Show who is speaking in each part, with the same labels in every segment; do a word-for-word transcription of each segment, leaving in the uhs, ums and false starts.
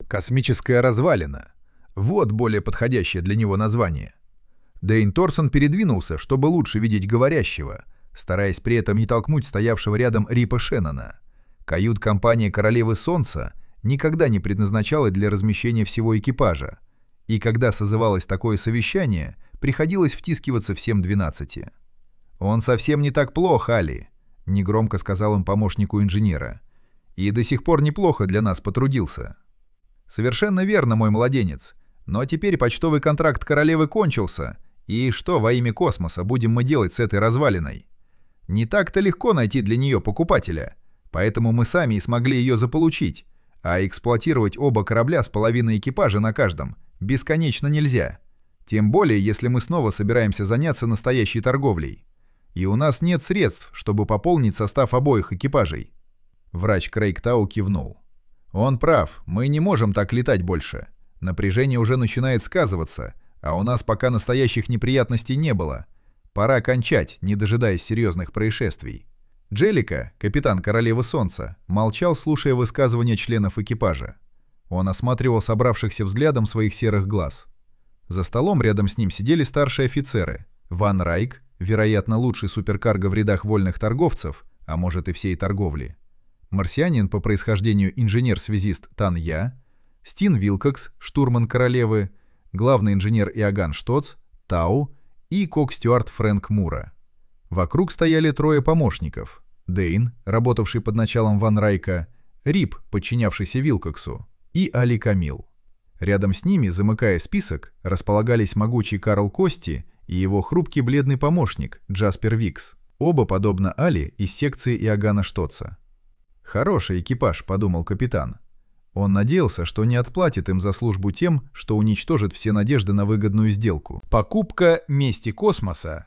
Speaker 1: Космическая развалина. Вот более подходящее для него название. Дэйн Торсон передвинулся, чтобы лучше видеть говорящего, стараясь при этом не толкнуть стоявшего рядом Рипа Шеннона. Кают-компания Королевы Солнца никогда не предназначалась для размещения всего экипажа, и когда созывалось такое совещание, приходилось втискиваться всем двенадцати. «Он совсем не так плох, Али», — негромко сказал он помощнику инженера. «И до сих пор неплохо для нас потрудился». «Совершенно верно, мой младенец. Но теперь почтовый контракт королевы кончился, и что во имя космоса будем мы делать с этой развалиной? Не так-то легко найти для нее покупателя, поэтому мы сами и смогли ее заполучить, а эксплуатировать оба корабля с половиной экипажа на каждом бесконечно нельзя. Тем более, если мы снова собираемся заняться настоящей торговлей. И у нас нет средств, чтобы пополнить состав обоих экипажей». Врач Крейг Тау кивнул. «Он прав, мы не можем так летать больше. Напряжение уже начинает сказываться, а у нас пока настоящих неприятностей не было. Пора кончать, не дожидаясь серьезных происшествий». Джеллика, капитан Королевы Солнца, молчал, слушая высказывания членов экипажа. Он осматривал собравшихся взглядом своих серых глаз. За столом рядом с ним сидели старшие офицеры. Ван Райк, вероятно, лучший суперкарго в рядах вольных торговцев, а может и всей торговли. Марсианин по происхождению инженер-связист Тан Я, Стин Вилкокс, штурман Королевы, главный инженер Иоганн Штоц, Тау и кок-стюард Фрэнк Мура. Вокруг стояли трое помощников. Дэйн, работавший под началом Ван Райка, Рип, подчинявшийся Вилкоксу, и Али Камил. Рядом с ними, замыкая список, располагались могучий Карл Кости и его хрупкий бледный помощник Джаспер Викс, оба, подобно Али, из секции Иоганна Штоца. «Хороший экипаж», — подумал капитан. Он надеялся, что не отплатит им за службу тем, что уничтожит все надежды на выгодную сделку. Покупка мести космоса.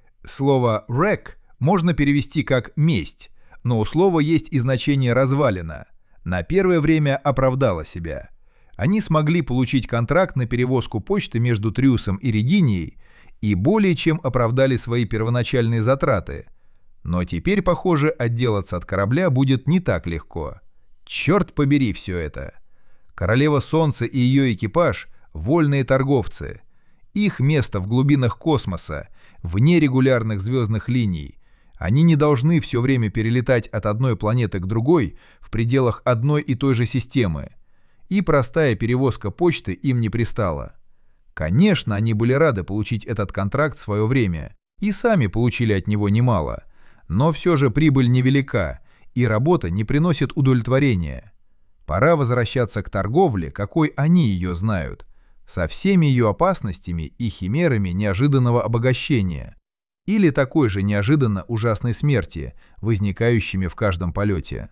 Speaker 1: Слово «wreck» можно перевести как «месть», но у слова есть и значение «развалина». На первое время оправдало себя. Они смогли получить контракт на перевозку почты между Триусом и Регинией и более чем оправдали свои первоначальные затраты. Но теперь, похоже, отделаться от корабля будет не так легко. Черт побери все это. Королева Солнца и ее экипаж — вольные торговцы. Их место в глубинах космоса, вне регулярных звездных линий. Они не должны все время перелетать от одной планеты к другой в пределах одной и той же системы. И простая перевозка почты им не пристала. Конечно, они были рады получить этот контракт в свое время и сами получили от него немало. Но все же прибыль невелика, и работа не приносит удовлетворения. Пора возвращаться к торговле, какой они ее знают, со всеми ее опасностями и химерами неожиданного обогащения, или такой же неожиданно ужасной смерти, возникающими в каждом полете.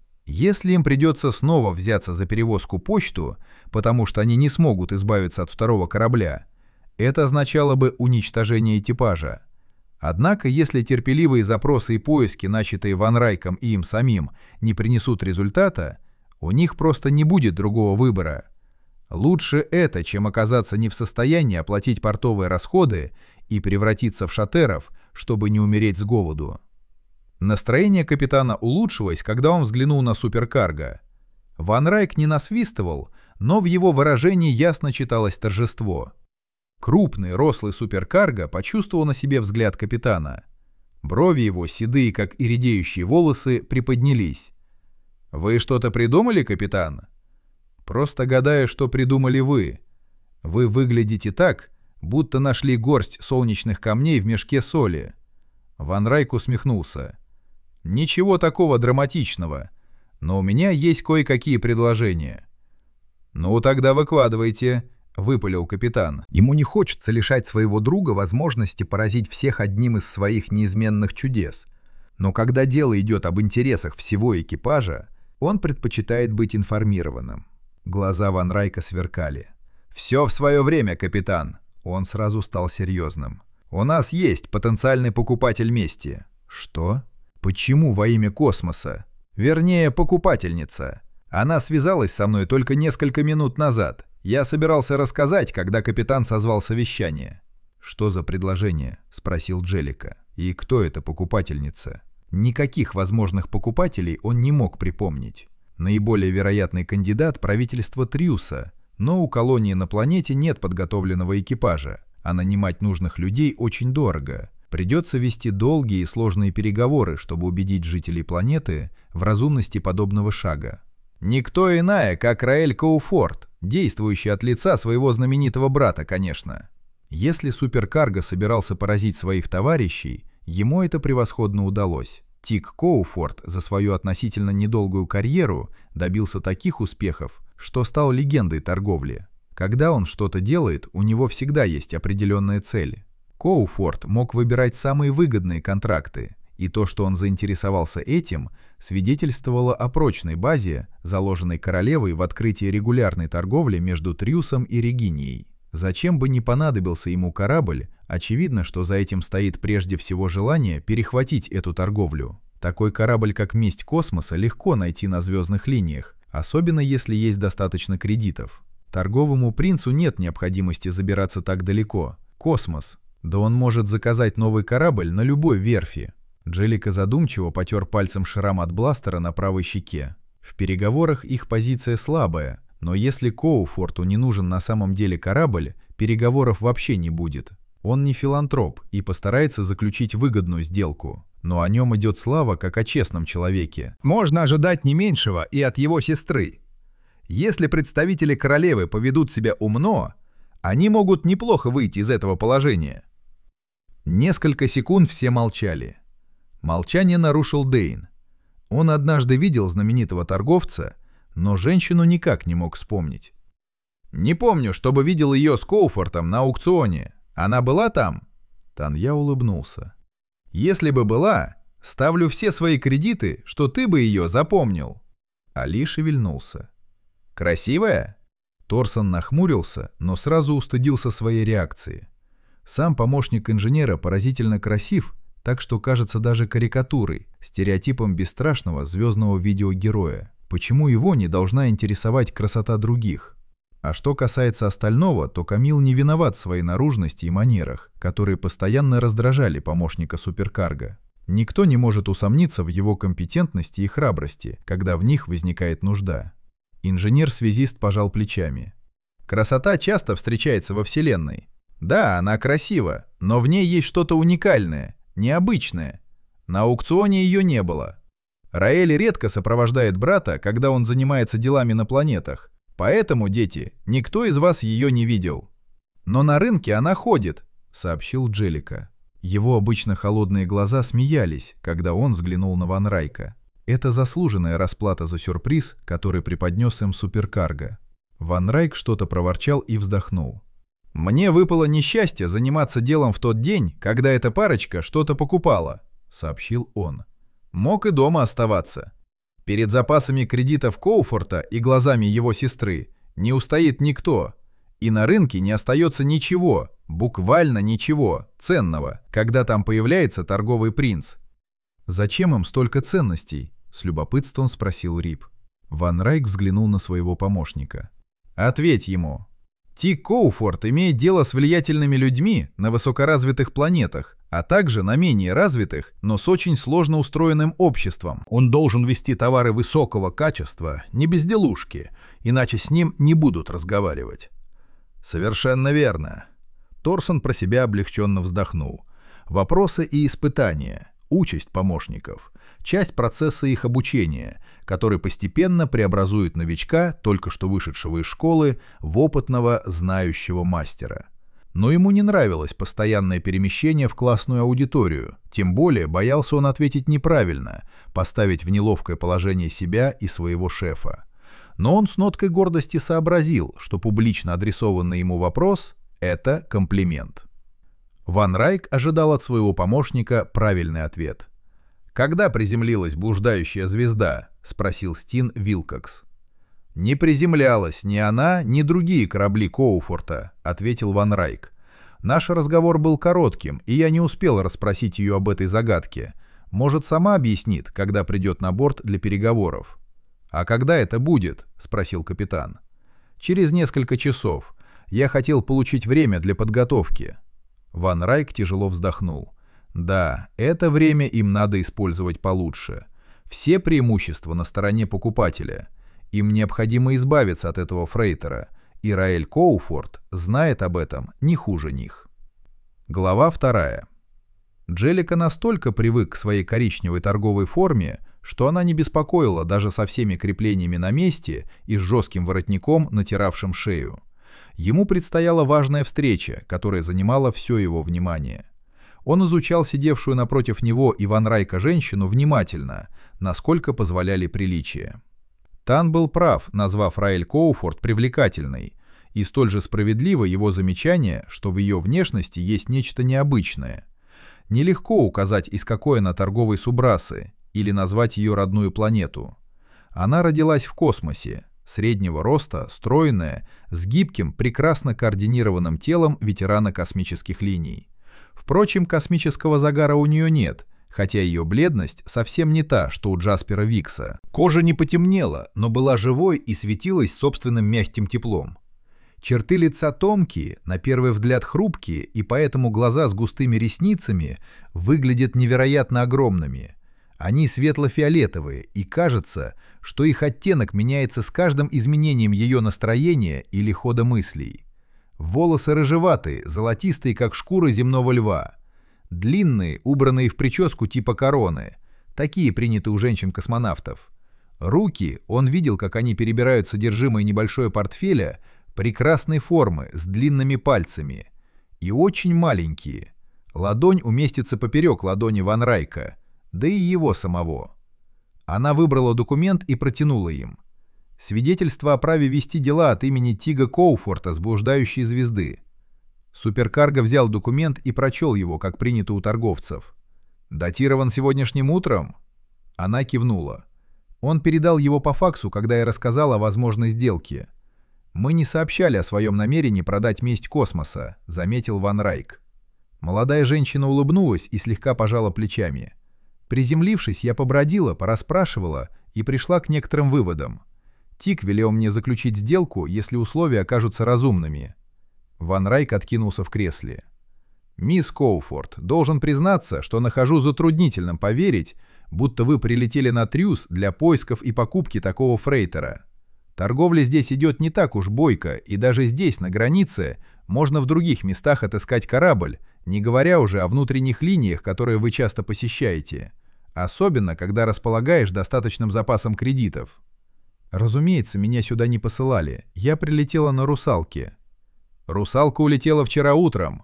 Speaker 1: Если им придется снова взяться за перевозку почту, потому что они не смогут избавиться от второго корабля, это означало бы уничтожение экипажа. Однако, если терпеливые запросы и поиски, начатые Ван Райком и им самим, не принесут результата, у них просто не будет другого выбора. Лучше это, чем оказаться не в состоянии оплатить портовые расходы и превратиться в шатеров, чтобы не умереть с голоду. Настроение капитана улучшилось, когда он взглянул на суперкарго. Ван Райк не насвистывал, но в его выражении ясно читалось торжество. Крупный, рослый суперкарго почувствовал на себе взгляд капитана. Брови его, седые, как и редеющие волосы, приподнялись. «Вы что-то придумали, капитан?» «Просто гадаю, что придумали вы. Вы выглядите так, будто нашли горсть солнечных камней в мешке соли». Ван Райк усмехнулся. «Ничего такого драматичного, но у меня есть кое-какие предложения». «Ну, тогда выкладывайте», — выпалил капитан. Ему не хочется лишать своего друга возможности поразить всех одним из своих неизменных чудес. Но когда дело идет об интересах всего экипажа, он предпочитает быть информированным. Глаза Ван Райка сверкали. «Все в свое время, капитан». Он сразу стал серьезным. «У нас есть потенциальный покупатель мести». «Что? Почему во имя космоса?» «Вернее, покупательница. Она связалась со мной только несколько минут назад. Я собирался рассказать, когда капитан созвал совещание». «Что за предложение?» — спросил Джеллика. «И кто эта покупательница?» Никаких возможных покупателей он не мог припомнить. Наиболее вероятный кандидат — правительство Триуса, но у колонии на планете нет подготовленного экипажа, а нанимать нужных людей очень дорого. Придется вести долгие и сложные переговоры, чтобы убедить жителей планеты в разумности подобного шага. Никто иная, как Раэль Коуфорт, действующий от лица своего знаменитого брата, конечно. Если суперкарго собирался поразить своих товарищей, ему это превосходно удалось. Тик Коуфорт за свою относительно недолгую карьеру добился таких успехов, что стал легендой торговли. Когда он что-то делает, у него всегда есть определенная цель. Коуфорт мог выбирать самые выгодные контракты, и то, что он заинтересовался этим, свидетельствовало о прочной базе, заложенной королевой в открытии регулярной торговли между Триусом и Регинией. Зачем бы ни понадобился ему корабль, очевидно, что за этим стоит прежде всего желание перехватить эту торговлю. Такой корабль, как Месть Космоса, легко найти на звездных линиях, особенно если есть достаточно кредитов. Торговому принцу нет необходимости забираться так далеко. Космос. Да он может заказать новый корабль на любой верфи. Джелика задумчиво потер пальцем шрам от бластера на правой щеке. В переговорах их позиция слабая, но если Коуфорту не нужен на самом деле корабль, переговоров вообще не будет. Он не филантроп и постарается заключить выгодную сделку. Но о нем идет слава как о честном человеке.
Speaker 2: Можно ожидать не меньшего и от его сестры. Если представители королевы поведут себя умно, они могут неплохо выйти из этого положения.
Speaker 1: Несколько секунд все молчали. Молчание нарушил Дейн. Он однажды видел знаменитого торговца, но женщину никак не мог вспомнить. «Не помню, чтобы видел ее с Коуфортом на аукционе. Она была там?» Танья улыбнулся. «Если бы была, ставлю все свои кредиты, что ты бы ее запомнил». Али шевельнулся. «Красивая?» Торсон нахмурился, но сразу устыдился своей реакции. Сам помощник инженера поразительно красив, так что кажется даже карикатурой, стереотипом бесстрашного звездного видеогероя. Почему его не должна интересовать красота других? А что касается остального, то Камил не виноват в своей наружности и манерах, которые постоянно раздражали помощника суперкарго. Никто не может усомниться в его компетентности и храбрости, когда в них возникает нужда. Инженер-связист пожал плечами. Красота часто встречается во Вселенной. Да, она красива, но в ней есть что-то уникальное, необычное. На аукционе ее не было. Раэль редко сопровождает брата, когда он занимается делами на планетах. Поэтому, дети, никто из вас ее не видел. Но на рынке она ходит, сообщил Джелика. Его обычно холодные глаза смеялись, когда он взглянул на Ван Райка. Это заслуженная расплата за сюрприз, который преподнес им суперкарго. Ван Райк что-то проворчал и вздохнул. «Мне выпало несчастье заниматься делом в тот день, когда эта парочка что-то покупала», — сообщил он. «Мог и дома оставаться. Перед запасами кредитов Коуфорта и глазами его сестры не устоит никто, и на рынке не остается ничего, буквально ничего, ценного, когда там появляется торговый принц». «Зачем им столько ценностей?» — с любопытством спросил Рип. Ван Райк взглянул на своего помощника. «Ответь ему. Тик Коуфорт имеет дело с влиятельными людьми на высокоразвитых планетах, а также на менее развитых, но с очень сложно устроенным обществом.
Speaker 2: Он должен вести товары высокого качества, не безделушки, иначе с ним не будут разговаривать».
Speaker 1: «Совершенно верно». Торсон про себя облегченно вздохнул. «Вопросы и испытания. Участь помощников. Часть процесса их обучения, который постепенно преобразует новичка, только что вышедшего из школы, в опытного, знающего мастера. Но ему не нравилось постоянное перемещение в классную аудиторию, тем более боялся он ответить неправильно, поставить в неловкое положение себя и своего шефа. Но он с ноткой гордости сообразил, что публично адресованный ему вопрос – это комплимент. Ван Райк ожидал от своего помощника правильный ответ. «Когда приземлилась блуждающая звезда?» — спросил Стин Вилкокс. «Не приземлялась ни она, ни другие корабли Коуфорта», — ответил Ван Райк. «Наш разговор был коротким, и я не успел расспросить ее об этой загадке. Может, сама объяснит, когда придет на борт для переговоров». «А когда это будет?» — спросил капитан. «Через несколько часов. Я хотел получить время для подготовки». Ван Райк тяжело вздохнул. «Да, это время им надо использовать получше. Все преимущества на стороне покупателя. Им необходимо избавиться от этого фрейтера, и Раэль Коуфорд знает об этом не хуже них. Глава вторая. Джеллика настолько привык к своей коричневой торговой форме, что она не беспокоила даже со всеми креплениями на месте и с жестким воротником, натиравшим шею. Ему предстояла важная встреча, которая занимала все его внимание. Он изучал сидевшую напротив него и Ван Райка женщину внимательно, насколько позволяли приличия. Тан был прав, назвав Раэль Коуфорд привлекательной, и столь же справедливо его замечание, что в ее внешности есть нечто необычное. Нелегко указать, из какой она торговой субрасы, или назвать ее родную планету. Она родилась в космосе, среднего роста, стройная, с гибким, прекрасно координированным телом ветерана космических линий. Впрочем, космического загара у нее нет, хотя ее бледность совсем не та, что у Джаспера Викса. Кожа не потемнела, но была живой и светилась собственным мягким теплом. Черты лица тонкие, на первый взгляд хрупкие, и поэтому глаза с густыми ресницами выглядят невероятно огромными. Они светло-фиолетовые, и кажется, что их оттенок меняется с каждым изменением ее настроения или хода мыслей. Волосы рыжеватые, золотистые, как шкура земного льва. Длинные, убранные в прическу типа короны. Такие приняты у женщин-космонавтов. Руки, он видел, как они перебирают содержимое небольшого портфеля, прекрасной формы, с длинными пальцами. И очень маленькие. Ладонь уместится поперек ладони Ван Райка, да и его самого. Она выбрала документ и протянула им. Свидетельство о праве вести дела от имени Тига Коуфорта с блуждающей звезды. Суперкарго взял документ и прочел его, как принято у торговцев. «Датирован сегодняшним утром?» Она кивнула. Он передал его по факсу, когда я рассказал о возможной сделке. «Мы не сообщали о своем намерении продать месть космоса», — заметил Ван Райк. Молодая женщина улыбнулась и слегка пожала плечами. Приземлившись, я побродила, порасспрашивала и пришла к некоторым выводам. Тик велел мне заключить сделку, если условия окажутся разумными. Ван Райк откинулся в кресле. «Мисс Коуфорд, должен признаться, что нахожу затруднительным поверить, будто вы прилетели на Трюс для поисков и покупки такого фрейтера. Торговля здесь идет не так уж бойко, и даже здесь, на границе, можно в других местах отыскать корабль, не говоря уже о внутренних линиях, которые вы часто посещаете. Особенно, когда располагаешь достаточным запасом кредитов. Разумеется, меня сюда не посылали. Я прилетела на русалке». «Русалка улетела вчера утром».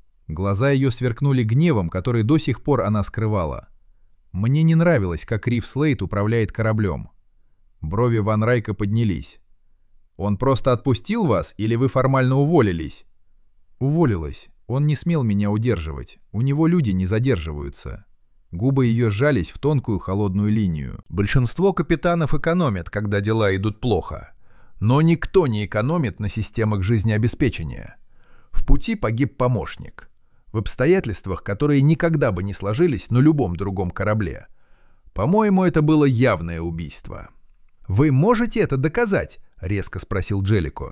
Speaker 1: Глаза ее сверкнули гневом, который до сих пор она скрывала. Мне не нравилось, как Риф Слейд управляет кораблем. Брови Ван Райка поднялись. «Он просто отпустил вас, или вы формально уволились?» «Уволилась. Он не смел меня удерживать. У него люди не задерживаются». Губы ее сжались в тонкую холодную линию. Большинство капитанов экономят, когда дела идут плохо. Но никто не экономит на системах жизнеобеспечения. В пути погиб помощник. В обстоятельствах, которые никогда бы не сложились на любом другом корабле. По-моему, это было явное убийство. «Вы можете это доказать?» — резко спросил Джеллико.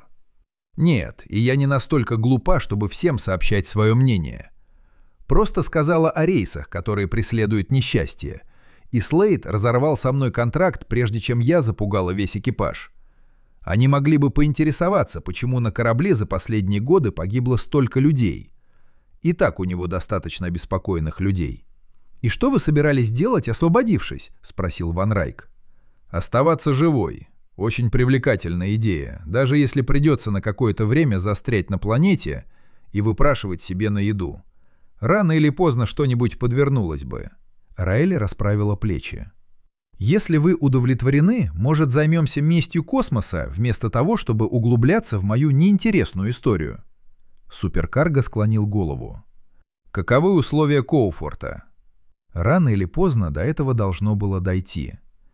Speaker 1: «Нет, и я не настолько глупа, чтобы всем сообщать свое мнение. Просто сказала о рейсах, которые преследуют несчастье. И Слейд разорвал со мной контракт, прежде чем я запугала весь экипаж. Они могли бы поинтересоваться, почему на корабле за последние годы погибло столько людей. И так у него достаточно обеспокоенных людей». «И что вы собирались делать, освободившись?» — спросил Ван Райк. «Оставаться живой. Очень привлекательная идея, даже если придется на какое-то время застрять на планете и выпрашивать себе на еду. Рано или поздно что-нибудь подвернулось бы». Раэль расправила плечи. «Если вы удовлетворены, может, займемся местью космоса, вместо того, чтобы углубляться в мою неинтересную историю?» Суперкарго склонил голову. «Каковы условия Коуфорта?» Рано или поздно до этого должно было дойти.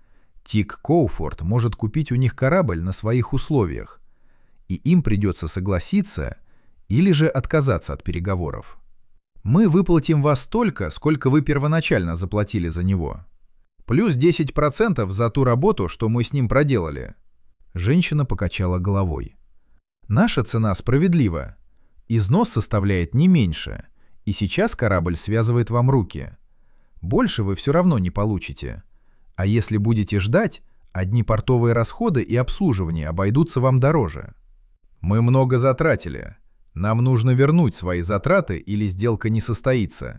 Speaker 1: Тик Коуфорд может купить у них корабль на своих условиях, и им придется согласиться или же отказаться от переговоров. «Мы выплатим вас столько, сколько вы первоначально заплатили за него. Плюс десять процентов за ту работу, что мы с ним проделали». Женщина покачала головой. «Наша цена справедлива. Износ составляет не меньше, и сейчас корабль связывает вам руки. Больше вы все равно не получите.
Speaker 2: А если будете ждать, одни портовые расходы и обслуживание обойдутся вам дороже. Мы много затратили. Нам нужно вернуть свои затраты, или сделка не состоится.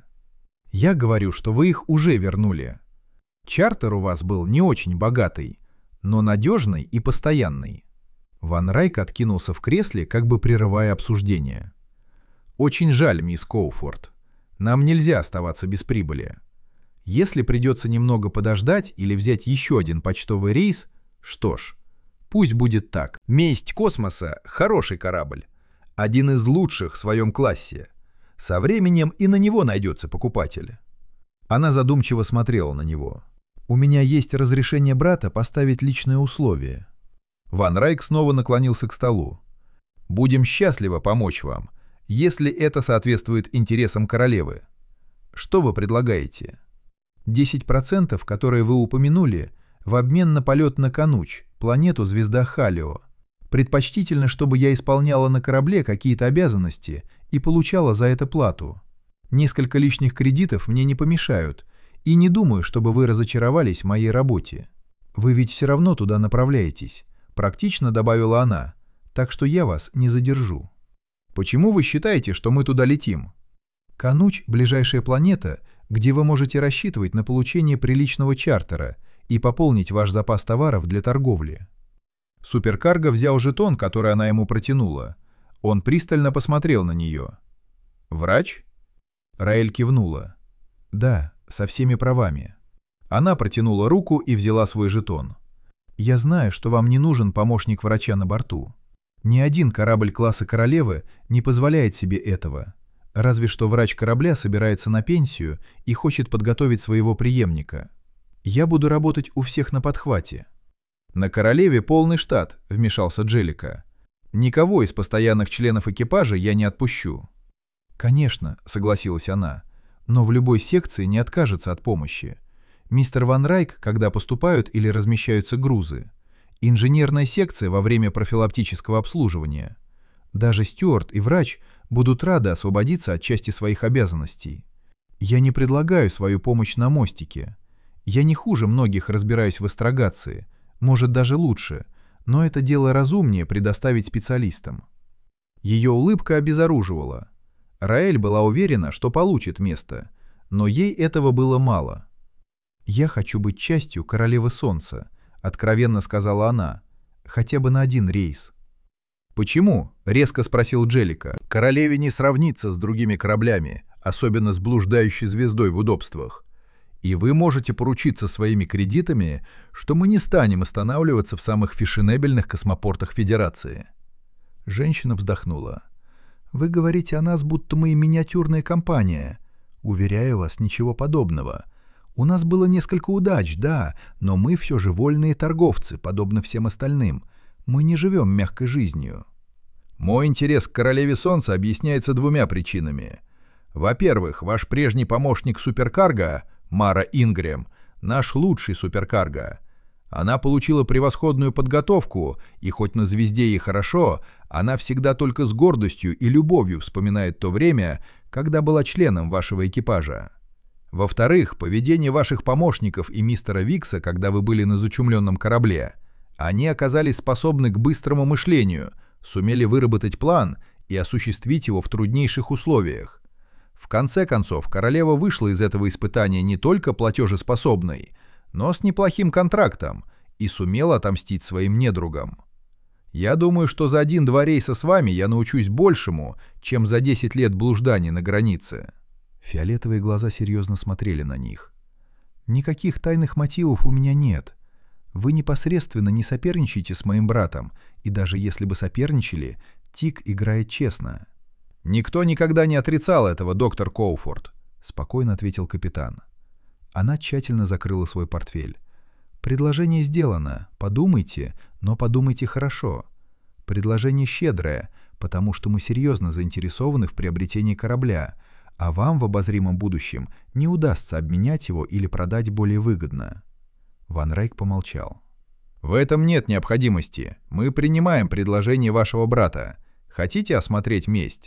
Speaker 2: Я говорю, что вы их уже вернули. Чартер у вас был не очень богатый, но надежный и постоянный. Ван Райк откинулся в кресле, как бы прерывая обсуждение. Очень жаль, мисс Коуфорд. Нам нельзя оставаться без прибыли. Если придется немного подождать или взять еще один почтовый рейс, что ж, пусть будет так. Месть космоса — хороший корабль. Один из лучших в своем классе. Со временем и на него найдется покупатель. Она задумчиво смотрела на него. «У меня есть разрешение брата поставить личные условия». Ван Райк снова наклонился к столу. «Будем счастливы помочь вам, если это соответствует интересам королевы. Что вы предлагаете?» десять процентов, которые вы упомянули, в обмен на полет на Кануч, планету-звезда Халио. Предпочтительно, чтобы я исполняла на корабле какие-то обязанности и получала за это плату. Несколько лишних кредитов мне не помешают, и не думаю, чтобы вы разочаровались в моей работе. Вы ведь все равно туда направляетесь, практично добавила она, так что я вас не задержу. Почему вы считаете, что мы туда летим? Кануч – ближайшая планета, где вы можете рассчитывать на получение приличного чартера и пополнить ваш запас товаров для торговли. Суперкарго взял жетон, который она ему протянула. Он пристально посмотрел на нее. «Врач?» Раэль кивнула. «Да, со всеми правами». Она протянула руку и взяла свой жетон. «Я знаю, что вам не нужен помощник врача на борту. Ни один корабль класса королевы не позволяет себе этого. Разве что врач корабля собирается на пенсию и хочет подготовить своего преемника. Я буду работать у всех на подхвате». «На королеве полный штат», — вмешался Джеллика. «Никого из постоянных членов экипажа я не отпущу». «Конечно», — согласилась она, — «но в любой секции не откажется от помощи. Мистер Ван Райк, когда поступают или размещаются грузы. Инженерная секция во время профилактического обслуживания. Даже стюард и врач будут рады освободиться от части своих обязанностей. Я не предлагаю свою помощь на мостике. Я не хуже многих разбираюсь в астрогации, может даже лучше, но это дело разумнее предоставить специалистам». Ее улыбка обезоруживала. Раэль была уверена, что получит место, но ей этого было мало. «Я хочу быть частью Королевы Солнца», — откровенно сказала она, — «хотя бы на один рейс». «Почему?» — резко спросил Джеллика. «Королеве не сравнится с другими кораблями, особенно с блуждающей звездой в удобствах. И вы можете поручиться своими кредитами, что мы не станем останавливаться в самых фешенебельных космопортах Федерации». Женщина вздохнула. «Вы говорите о нас, будто мы миниатюрная компания. Уверяю вас, ничего подобного. У нас было несколько удач, да, но мы все же вольные торговцы, подобно всем остальным. Мы не живем мягкой жизнью». «Мой интерес к Королеве Солнца объясняется двумя причинами. Во-первых, ваш прежний помощник суперкарго, Мара Ингрэм, наш лучший суперкарго. Она получила превосходную подготовку, и хоть на звезде ей хорошо, она всегда только с гордостью и любовью вспоминает то время, когда была членом вашего экипажа. Во-вторых, поведение ваших помощников и мистера Викса, когда вы были на зачумленном корабле. Они оказались способны к быстрому мышлению, сумели выработать план и осуществить его в труднейших условиях. В конце концов, королева вышла из этого испытания не только платежеспособной, но с неплохим контрактом и сумела отомстить своим недругам. Я думаю, что за один-два рейса с вами я научусь большему, чем за десять лет блужданий на границе». Фиолетовые глаза серьезно смотрели на них. «Никаких тайных мотивов у меня нет. Вы непосредственно не соперничаете с моим братом, и даже если бы соперничали, Тик играет честно». «Никто никогда не отрицал этого, доктор Коуфорд», — спокойно ответил капитан. Она тщательно закрыла свой портфель. «Предложение сделано. Подумайте, но подумайте хорошо. Предложение щедрое, потому что мы серьезно заинтересованы в приобретении корабля, а вам в обозримом будущем не удастся обменять его или продать более выгодно». Ван Райк помолчал. «В этом нет необходимости. Мы принимаем предложение вашего брата. Хотите осмотреть месть?»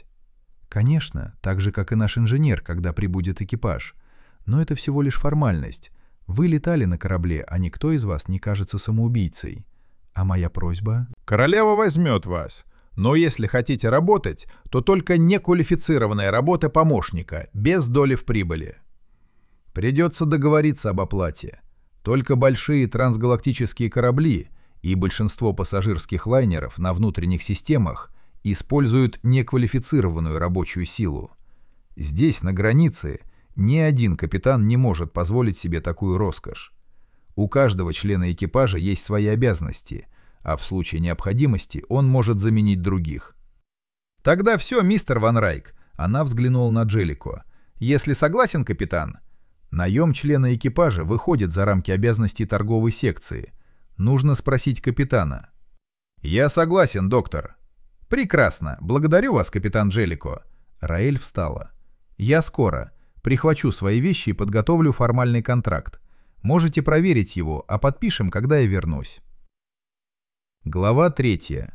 Speaker 2: «Конечно, так же, как и наш инженер, когда прибудет экипаж. Но это всего лишь формальность. Вы летали на корабле, а никто из вас не кажется самоубийцей. А моя просьба?
Speaker 1: Королева возьмет вас. Но если хотите работать, то только неквалифицированная работа помощника, без доли в прибыли. Придется договориться об оплате. Только большие трансгалактические корабли и большинство пассажирских лайнеров на внутренних системах используют неквалифицированную рабочую силу. Здесь, на границе, ни один капитан не может позволить себе такую роскошь. У каждого члена экипажа есть свои обязанности, а в случае необходимости он может заменить других. «Тогда все, мистер Ван Райк», — она взглянула на Джеллико. «Если согласен, капитан?» Наем члена экипажа выходит за рамки обязанностей торговой секции. Нужно спросить капитана. «Я согласен, доктор». «Прекрасно. Благодарю вас, капитан Джеллико». Раэль встала. «Я скоро. Прихвачу свои вещи и подготовлю формальный контракт. Можете проверить его, а подпишем, когда я вернусь». Глава третья.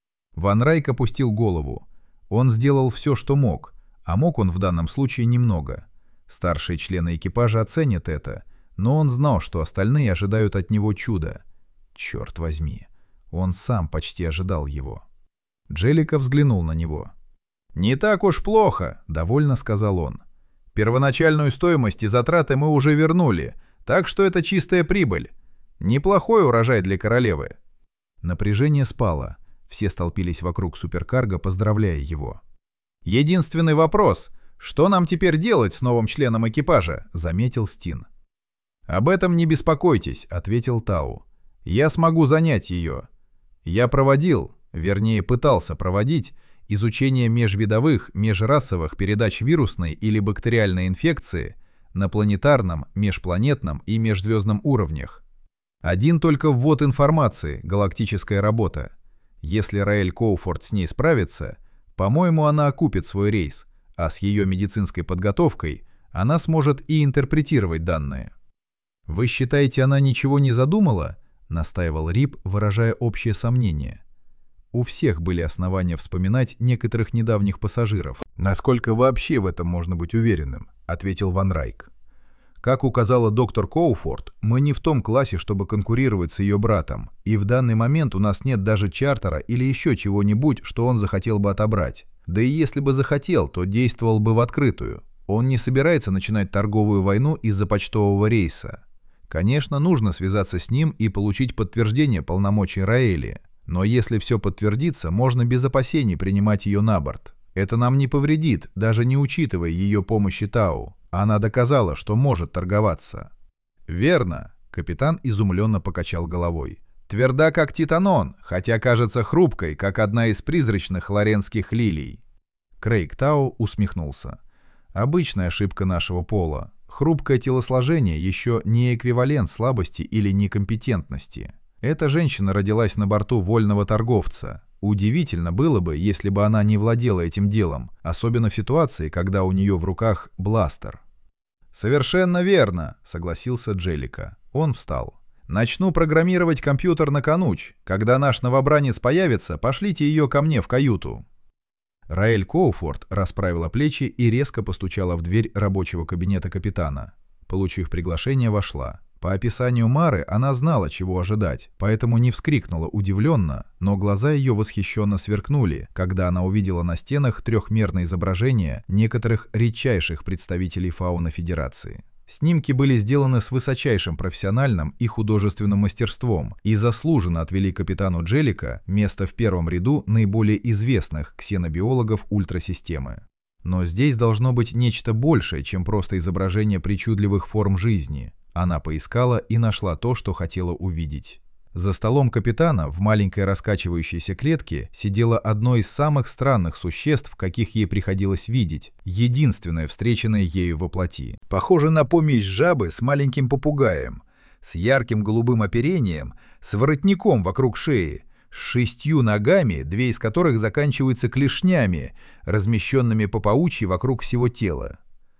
Speaker 1: Ван Райк опустил голову. Он сделал все, что мог, а мог он в данном случае немного. Старшие члены экипажа оценят это, но он знал, что остальные ожидают от него чуда. Черт возьми, он сам почти ожидал его. Джеллико взглянул на него. «Не так уж плохо», — довольно сказал он. «Первоначальную стоимость и затраты мы уже вернули, так что это чистая прибыль. Неплохой урожай для королевы». Напряжение спало. Все столпились вокруг суперкарго, поздравляя его. «Единственный вопрос — что нам теперь делать с новым членом экипажа?» — заметил Стин. «Об этом не беспокойтесь», — ответил Тау. «Я смогу занять ее. Я проводил, вернее пытался проводить, изучение межвидовых, межрасовых передач вирусной или бактериальной инфекции на планетарном, межпланетном и межзвездном уровнях. Один только ввод информации, галактическая работа. Если Раэль Коуфорд с ней справится, по-моему, она окупит свой рейс, а с ее медицинской подготовкой она сможет и интерпретировать данные». «Вы считаете, она ничего не задумала?» — настаивал Рип, выражая общее сомнение. У всех были основания вспоминать некоторых недавних пассажиров. «Насколько вообще в этом можно быть уверенным?» — ответил Ван Райк. «Как указала доктор Коуфорд, мы не в том классе, чтобы конкурировать с ее братом, и в данный момент у нас нет даже чартера или еще чего-нибудь, что он захотел бы отобрать. Да и если бы захотел, то действовал бы в открытую. Он не собирается начинать торговую войну из-за почтового рейса. Конечно, нужно связаться с ним и получить подтверждение полномочий Раэли. Но если все подтвердится, можно без опасений принимать ее на борт. Это нам не повредит, даже не учитывая ее помощи Тау. Она доказала, что может торговаться». «Верно», — капитан изумленно покачал головой. «Тверда, как титанон, хотя кажется хрупкой, как одна из призрачных лоренских лилий». Крейг Тау усмехнулся. «Обычная ошибка нашего пола. Хрупкое телосложение еще не эквивалент слабости или некомпетентности. Эта женщина родилась на борту вольного торговца. Удивительно было бы, если бы она не владела этим делом, особенно в ситуации, когда у нее в руках бластер». «Совершенно верно», — согласился Джеллико. Он встал. «Начну программировать компьютер на Кануч. Когда наш новобранец появится, пошлите ее ко мне в каюту». Раэль Коуфорд расправила плечи и резко постучала в дверь рабочего кабинета капитана. Получив приглашение, вошла. По описанию Мары она знала, чего ожидать, поэтому не вскрикнула удивленно, но глаза ее восхищенно сверкнули, когда она увидела на стенах трехмерное изображение некоторых редчайших представителей фауны Федерации. Снимки были сделаны с высочайшим профессиональным и художественным мастерством и заслуженно отвели капитану Джеллико место в первом ряду наиболее известных ксенобиологов ультрасистемы. Но здесь должно быть нечто большее, чем просто изображение причудливых форм жизни. Она поискала и нашла то, что хотела увидеть. За столом капитана в маленькой раскачивающейся клетке сидело одно из самых странных существ, каких ей приходилось видеть, единственное встреченное ею во плоти. Похоже на помесь жабы с маленьким попугаем, с ярким голубым оперением, с воротником вокруг шеи, с шестью ногами, две из которых заканчиваются клешнями, размещенными по паучьи вокруг всего тела.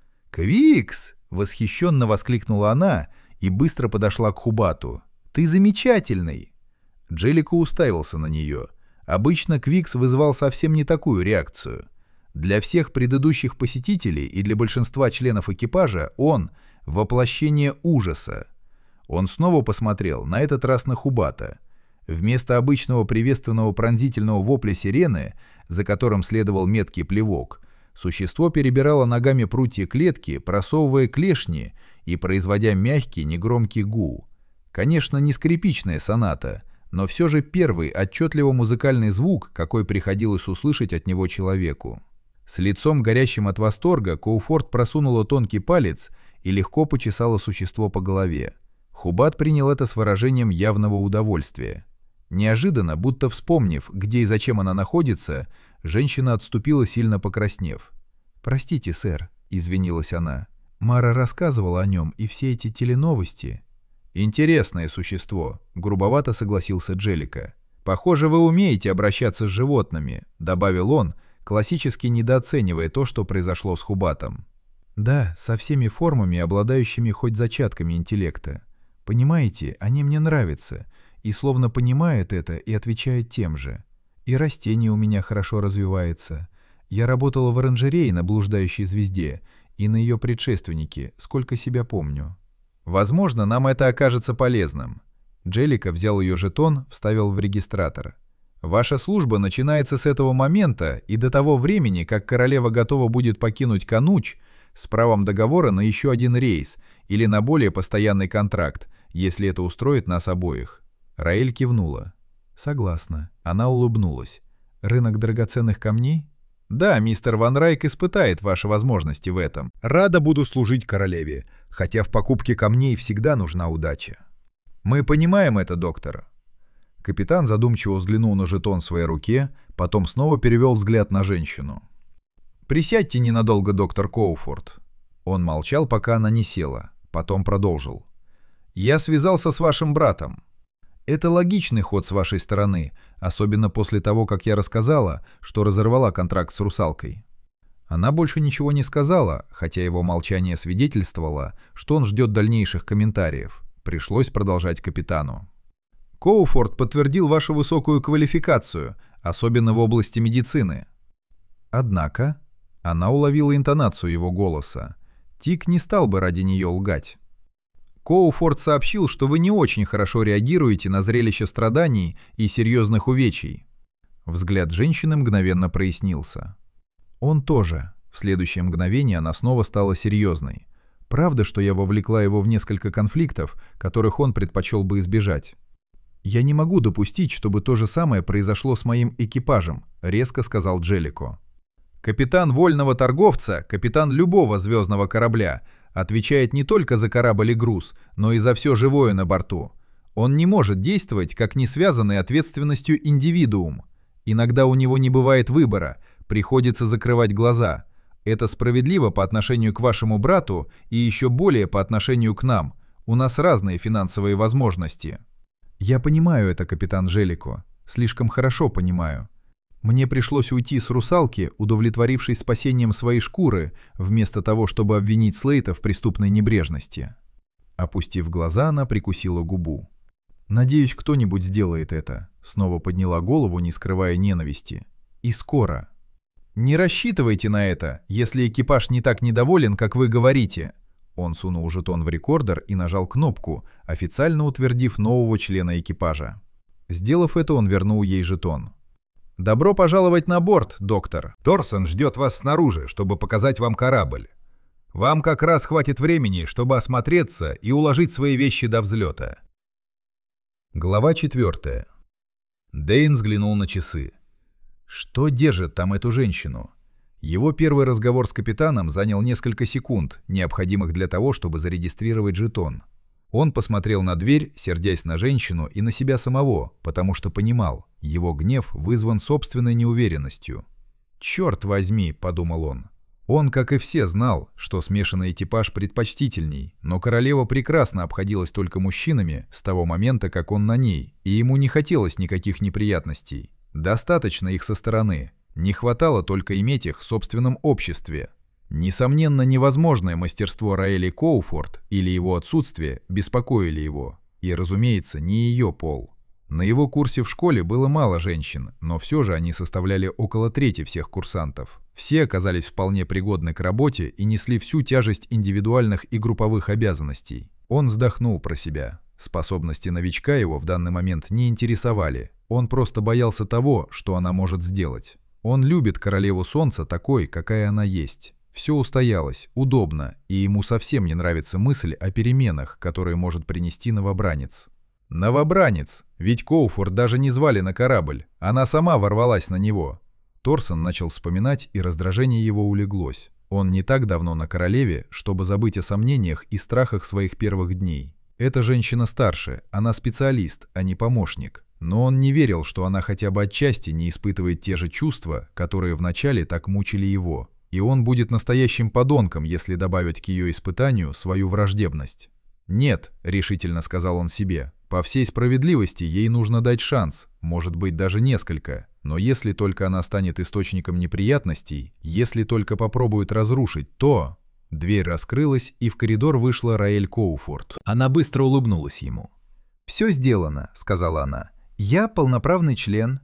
Speaker 1: «Квикс!» — восхищенно воскликнула она и быстро подошла к Хубату. «Ты замечательный!» Джеллико уставился на нее. Обычно Квикс вызывал совсем не такую реакцию. Для всех предыдущих посетителей и для большинства членов экипажа он — воплощение ужаса. Он снова посмотрел, на этот раз на Хубата. Вместо обычного приветственного пронзительного вопля сирены, за которым следовал меткий плевок, существо перебирало ногами прутья клетки, просовывая клешни и производя мягкий, негромкий гул. Конечно, не скрипичная соната, но все же первый отчетливо музыкальный звук, какой приходилось услышать от него человеку. С лицом, горящим от восторга, Коуфорд просунула тонкий палец и легко почесала существо по голове. Хубат принял это с выражением явного удовольствия. Неожиданно, будто вспомнив, где и зачем она находится, женщина отступила, сильно покраснев. «Простите, сэр», — извинилась она. «Мара рассказывала о нем, и все эти теленовости...» «Интересное существо», — грубовато согласился Джеллика. «Похоже, вы умеете обращаться с животными», — добавил он, классически недооценивая то, что произошло с Хубатом. «Да, со всеми формами, обладающими хоть зачатками интеллекта. Понимаете, они мне нравятся, и словно понимают это и отвечают тем же. И растение у меня хорошо развивается. Я работала в оранжерее на блуждающей звезде и на ее предшественнике, сколько себя помню. Возможно, нам это окажется полезным». Джеллика взял ее жетон, вставил в регистратор. «Ваша служба начинается с этого момента и до того времени, как королева готова будет покинуть Кануч с правом договора на еще один рейс или на более постоянный контракт, если это устроит нас обоих». Раэль кивнула. «Согласна». Она улыбнулась. «Рынок драгоценных камней?» «Да, мистер Ван Райк испытает ваши возможности в этом. Рада буду служить королеве, хотя в покупке камней всегда нужна удача». «Мы понимаем это, доктор». Капитан задумчиво взглянул на жетон в своей руке, потом снова перевел взгляд на женщину. «Присядьте ненадолго, доктор Коуфорд». Он молчал, пока она не села, потом продолжил. «Я связался с вашим братом. Это логичный ход с вашей стороны, особенно после того, как я рассказала, что разорвала контракт с русалкой». Она больше ничего не сказала, хотя его молчание свидетельствовало, что он ждет дальнейших комментариев. Пришлось продолжать капитану. «Коуфорд подтвердил вашу высокую квалификацию, особенно в области медицины». Однако она уловила интонацию его голоса. Тик не стал бы ради нее лгать. «Коуфорд сообщил, что вы не очень хорошо реагируете на зрелище страданий и серьезных увечий». Взгляд женщины мгновенно прояснился. «Он тоже». В следующее мгновение она снова стала серьезной. «Правда, что я вовлекла его в несколько конфликтов, которых он предпочел бы избежать?» «Я не могу допустить, чтобы то же самое произошло с моим экипажем», — резко сказал Джеллико. «Капитан вольного торговца, капитан любого звездного корабля, отвечает не только за корабль и груз, но и за все живое на борту. Он не может действовать как несвязанный ответственностью индивидуум. Иногда у него не бывает выбора, приходится закрывать глаза. Это справедливо по отношению к вашему брату и еще более по отношению к нам. У нас разные финансовые возможности». «Я понимаю это, капитан Джеллико. Слишком хорошо понимаю. Мне пришлось уйти с русалки, удовлетворившись спасением своей шкуры, вместо того, чтобы обвинить Слейта в преступной небрежности». Опустив глаза, она прикусила губу. «Надеюсь, кто-нибудь сделает это», — снова подняла голову, не скрывая ненависти. «И скоро». «Не рассчитывайте на это, если экипаж не так недоволен, как вы говорите». Он сунул жетон в рекордер и нажал кнопку, официально утвердив нового члена экипажа. Сделав это, он вернул ей жетон. «Добро пожаловать на борт, доктор.
Speaker 3: Торсон ждет вас снаружи, чтобы показать вам корабль. Вам как раз хватит времени, чтобы осмотреться и уложить свои вещи до взлета».
Speaker 1: Глава четвертая. Дэйн взглянул на часы. Что держит там эту женщину? Его первый разговор с капитаном занял несколько секунд, необходимых для того, чтобы зарегистрировать жетон. Он посмотрел на дверь, сердясь на женщину и на себя самого, потому что понимал, его гнев вызван собственной неуверенностью. «Черт возьми», — подумал он. Он, как и все, знал, что смешанный экипаж предпочтительней, но королева прекрасно обходилась только мужчинами с того момента, как он на ней, и ему не хотелось никаких неприятностей. Достаточно их со стороны. Не хватало только иметь их в собственном обществе. Несомненно, невозможное мастерство Раэли Коуфорд или его отсутствие беспокоили его. И, разумеется, не ее пол. На его курсе в школе было мало женщин, но все же они составляли около трети всех курсантов. Все оказались вполне пригодны к работе и несли всю тяжесть индивидуальных и групповых обязанностей. Он вздохнул про себя. Способности новичка его в данный момент не интересовали. Он просто боялся того, что она может сделать. Он любит королеву солнца такой, какая она есть. Все устоялось, удобно, и ему совсем не нравится мысль о переменах, которые может принести новобранец. Новобранец! Ведь Коуфорд даже не звали на корабль. Она сама ворвалась на него. Торсон начал вспоминать, и раздражение его улеглось. Он не так давно на королеве, чтобы забыть о сомнениях и страхах своих первых дней. Эта женщина старше, она специалист, а не помощник. Но он не верил, что она хотя бы отчасти не испытывает те же чувства, которые вначале так мучили его. И он будет настоящим подонком, если добавить к ее испытанию свою враждебность. «Нет», — решительно сказал он себе, — «по всей справедливости ей нужно дать шанс, может быть, даже несколько. Но если только она станет источником неприятностей, если только попробует разрушить, то...» Дверь раскрылась, и в коридор вышла Раэль Коуфорд. Она быстро улыбнулась ему. «Все сделано», — сказала она. «Я полноправный член».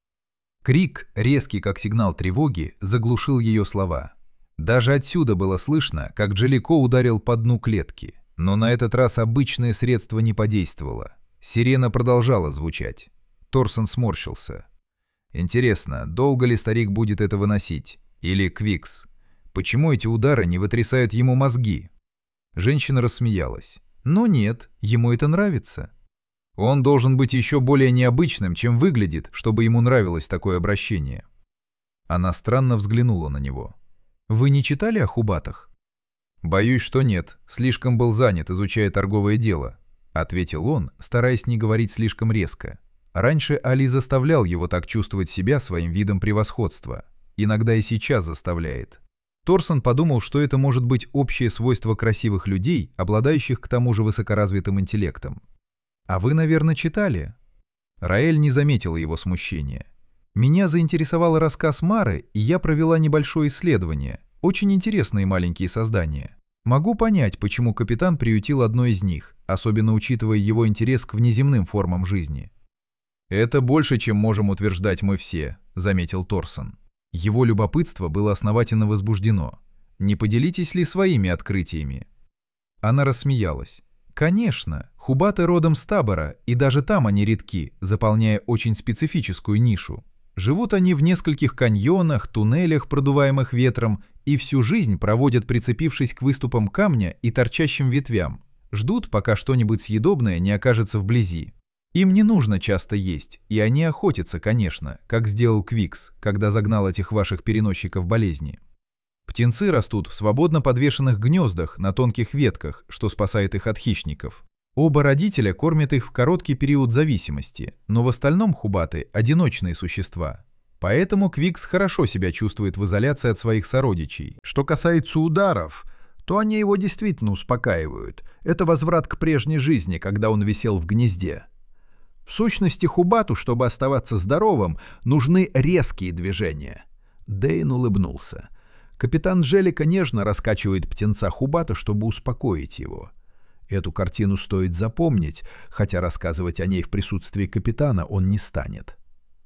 Speaker 1: Крик, резкий как сигнал тревоги, заглушил ее слова. Даже отсюда было слышно, как Джеллико ударил по дну клетки. Но на этот раз обычное средство не подействовало. Сирена продолжала звучать. Торсон сморщился. Интересно, долго ли старик будет это выносить? Или Квикс? Почему эти удары не вытрясают ему мозги? Женщина рассмеялась. Но нет, ему это нравится. Он должен быть еще более необычным, чем выглядит, чтобы ему нравилось такое обращение. Она странно взглянула на него. «Вы не читали о хубатах?» «Боюсь, что нет. Слишком был занят, изучая торговое дело», — ответил он, стараясь не говорить слишком резко. Раньше Али заставлял его так чувствовать себя своим видом превосходства. Иногда и сейчас заставляет. Торсон подумал, что это может быть общее свойство красивых людей, обладающих к тому же высокоразвитым интеллектом. «А вы, наверное, читали?» Раэль не заметила его смущения. «Меня заинтересовал рассказ Мары, и я провела небольшое исследование. Очень интересные маленькие создания. Могу понять, почему капитан приютил одно из них, особенно учитывая его интерес к внеземным формам жизни». «Это больше, чем можем утверждать мы все», — заметил Торсон. Его любопытство было основательно возбуждено. «Не поделитесь ли своими открытиями?» Она рассмеялась. «Конечно, хубаты родом с Табора, и даже там они редки, заполняя очень специфическую нишу. Живут они в нескольких каньонах, туннелях, продуваемых ветром, и всю жизнь проводят, прицепившись к выступам камня и торчащим ветвям. Ждут, пока что-нибудь съедобное не окажется вблизи. Им не нужно часто есть, и они охотятся, конечно, как сделал Квикс, когда загнал этих ваших переносчиков болезни. Птенцы растут в свободно подвешенных гнездах на тонких ветках, что спасает их от хищников. Оба родителя кормят их в короткий период зависимости, но в остальном хубаты – одиночные существа. Поэтому Квикс хорошо себя чувствует в изоляции от своих сородичей.
Speaker 4: Что касается ударов, то они его действительно успокаивают. Это возврат к прежней жизни, когда он висел в гнезде. В сущности, хубату, чтобы оставаться здоровым, нужны резкие движения. Дэйн улыбнулся. Капитан Джеллико нежно раскачивает птенца хубата, чтобы успокоить его. Эту картину стоит запомнить, хотя рассказывать о ней в присутствии капитана он не станет.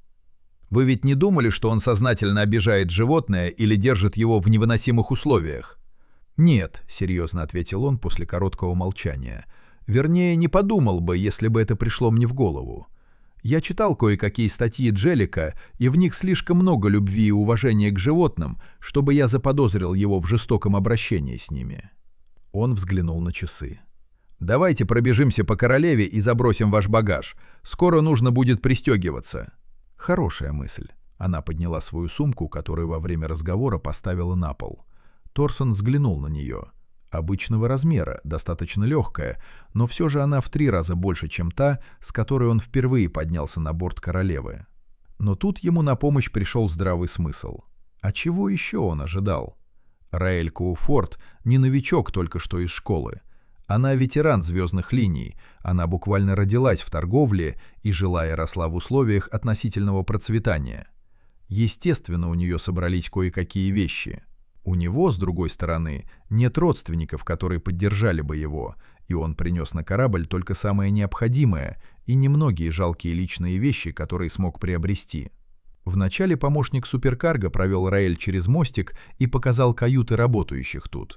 Speaker 1: «Вы ведь не думали, что он сознательно обижает животное или держит его в невыносимых условиях?»
Speaker 4: «Нет», — серьезно ответил он после короткого молчания. «Вернее, не подумал бы, если бы это пришло мне в голову. Я читал кое-какие статьи Джеллико, и в них слишком много любви и уважения к животным, чтобы я заподозрил его в жестоком обращении с ними». Он взглянул на часы.
Speaker 1: «Давайте пробежимся по королеве и забросим ваш багаж. Скоро нужно будет пристегиваться».
Speaker 4: «Хорошая мысль». Она подняла свою сумку, которую во время разговора поставила на пол. Торсон взглянул на нее. Обычного размера, достаточно легкая, но все же она в три раза больше, чем та, с которой он впервые поднялся на борт королевы. Но тут ему на помощь пришел здравый смысл. А чего еще он ожидал? Раэль Коуфорд не новичок только что из школы. Она ветеран звездных линий, она буквально родилась в торговле и жила и росла в условиях относительного процветания. Естественно, у нее собрались кое-какие вещи. У него, с другой стороны, нет родственников, которые поддержали бы его, и он принес на корабль только самое необходимое и немногие жалкие личные вещи, которые смог приобрести. Вначале помощник суперкарго провел Раэль через мостик и показал каюты работающих тут.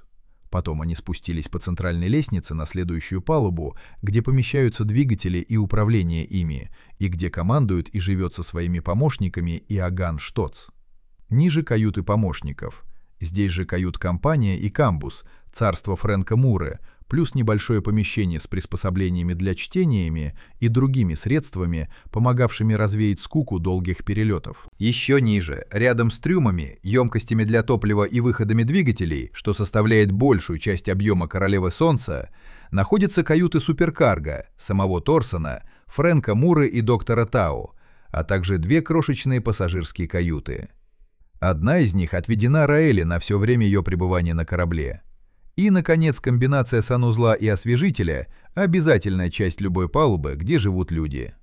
Speaker 2: Потом они спустились по центральной лестнице на следующую палубу, где помещаются двигатели и управление ими, и где командует и живет со своими помощниками Иоганн Штоц. Ниже каюты помощников. Здесь же кают-компания и камбус, царство Фрэнка Муры, плюс небольшое помещение с приспособлениями для чтениями и другими средствами, помогавшими развеять скуку долгих перелетов.
Speaker 1: Еще ниже, рядом с трюмами, емкостями для топлива и выходами двигателей, что составляет большую часть объема Королевы Солнца, находятся каюты суперкарго, самого Торсона, Фрэнка Муры и доктора Тау, а также две крошечные пассажирские каюты. Одна из них отведена Раэле на все время ее пребывания на корабле. И, наконец, комбинация санузла и освежителя – обязательная часть любой палубы, где живут люди.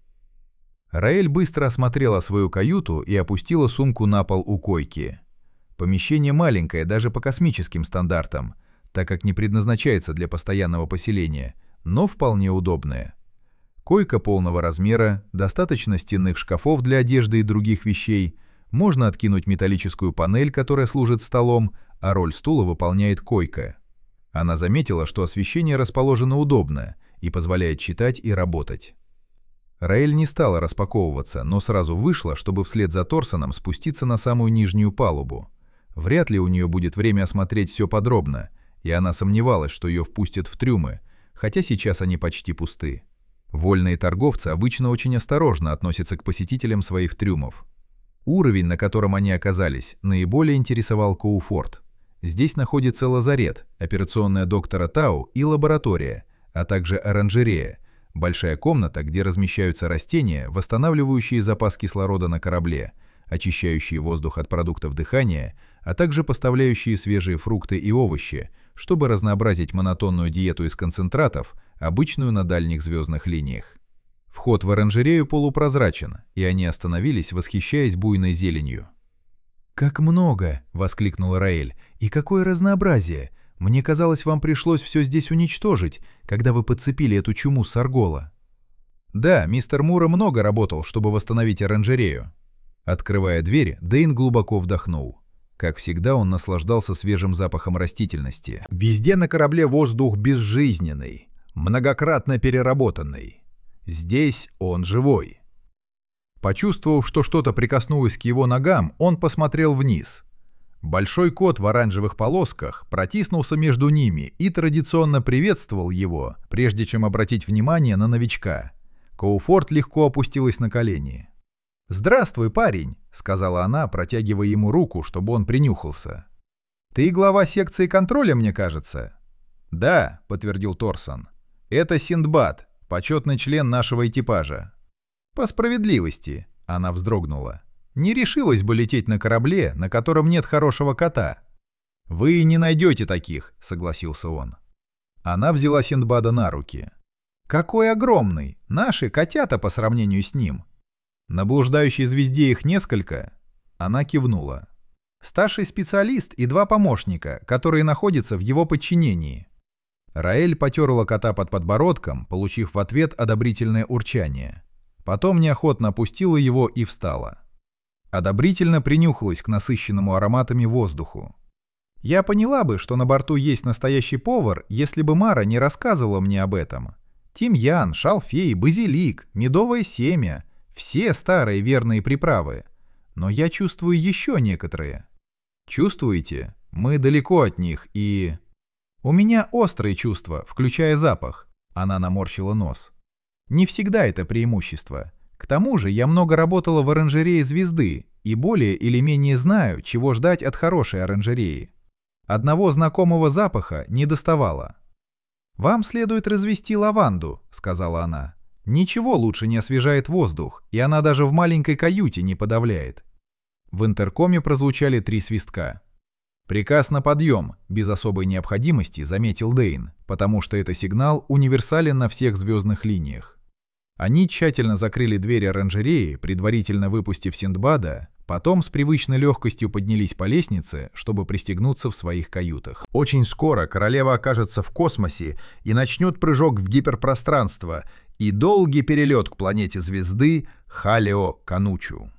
Speaker 1: Раэль быстро осмотрела свою каюту и опустила сумку на пол у койки. Помещение маленькое даже по космическим стандартам, так как не предназначается для постоянного поселения, но вполне удобное. Койка полного размера, достаточно стенных шкафов для одежды и других вещей, можно откинуть металлическую панель, которая служит столом, а роль стула выполняет койка. Она заметила, что освещение расположено удобно и позволяет читать и работать. Раэль не стала распаковываться, но сразу вышла, чтобы вслед за Торсоном спуститься на самую нижнюю палубу. Вряд ли у нее будет время осмотреть все подробно, и она сомневалась, что ее впустят в трюмы, хотя сейчас они почти пусты. Вольные торговцы обычно очень осторожно относятся к посетителям своих трюмов. Уровень, на котором они оказались, наиболее интересовал Коуфорд. Здесь находится лазарет, операционная доктора Тау и лаборатория, а также оранжерея, большая комната, где размещаются растения, восстанавливающие запас кислорода на корабле, очищающие воздух от продуктов дыхания, а также поставляющие свежие фрукты и овощи, чтобы разнообразить монотонную диету из концентратов, обычную на дальних звездных линиях. Вход в оранжерею полупрозрачен, и они остановились, восхищаясь буйной зеленью. «Как много!» — воскликнула Раэль. «И какое разнообразие! Мне казалось, вам пришлось все здесь уничтожить, когда вы подцепили эту чуму с Аргола». «Да, мистер Мура много работал, чтобы восстановить оранжерею». Открывая дверь, Дэйн глубоко вдохнул. Как всегда, он наслаждался свежим запахом растительности.
Speaker 3: Везде на корабле воздух безжизненный, многократно переработанный. Здесь он живой. Почувствовав, что что-то прикоснулось к его ногам, он посмотрел вниз. Большой кот в оранжевых полосках протиснулся между ними и традиционно приветствовал его, прежде чем обратить внимание на новичка. Коуфорд легко опустилась на колени. «Здравствуй, парень», — сказала она, протягивая ему руку, чтобы он принюхался. «Ты глава секции контроля, мне кажется?» «Да», — подтвердил Торсон. «Это Синдбад, почетный член нашего экипажа». «По справедливости», — она вздрогнула. «Не решилась бы лететь на корабле, на котором нет хорошего кота». «Вы не найдете таких», — согласился он. Она взяла Синдбада на руки. «Какой огромный! Наши котята по сравнению с ним!» «На блуждающей звезде их несколько?» Она кивнула. «Старший специалист и два помощника, которые находятся в его подчинении». Раэль потерла кота под подбородком, получив в ответ одобрительное урчание. Потом неохотно опустила его и встала. Одобрительно принюхалась к насыщенному ароматами воздуху. «Я поняла бы, что на борту есть настоящий повар, если бы Мара не рассказывала мне об этом. Тимьян, шалфей, базилик, медовое семя — все старые верные приправы. Но я чувствую еще некоторые». «Чувствуете? Мы далеко от них и...» «У меня острые чувства, включая запах», — она наморщила нос. «Не всегда это преимущество. К тому же я много работала в оранжерее звезды и более или менее знаю, чего ждать от хорошей оранжереи. Одного знакомого запаха не доставало». «Вам следует развести лаванду», — сказала она. «Ничего лучше не освежает воздух, и она даже в маленькой каюте не подавляет». В интеркоме прозвучали три свистка. «Приказ на подъем», без особой необходимости, заметил Дэйн, потому что это сигнал универсален на всех звездных линиях. Они тщательно закрыли дверь оранжереи, предварительно выпустив Синдбада, потом с привычной легкостью поднялись по лестнице, чтобы пристегнуться в своих каютах. Очень скоро королева окажется в космосе и начнет прыжок в гиперпространство и долгий перелет к планете звезды Халео-Канучу.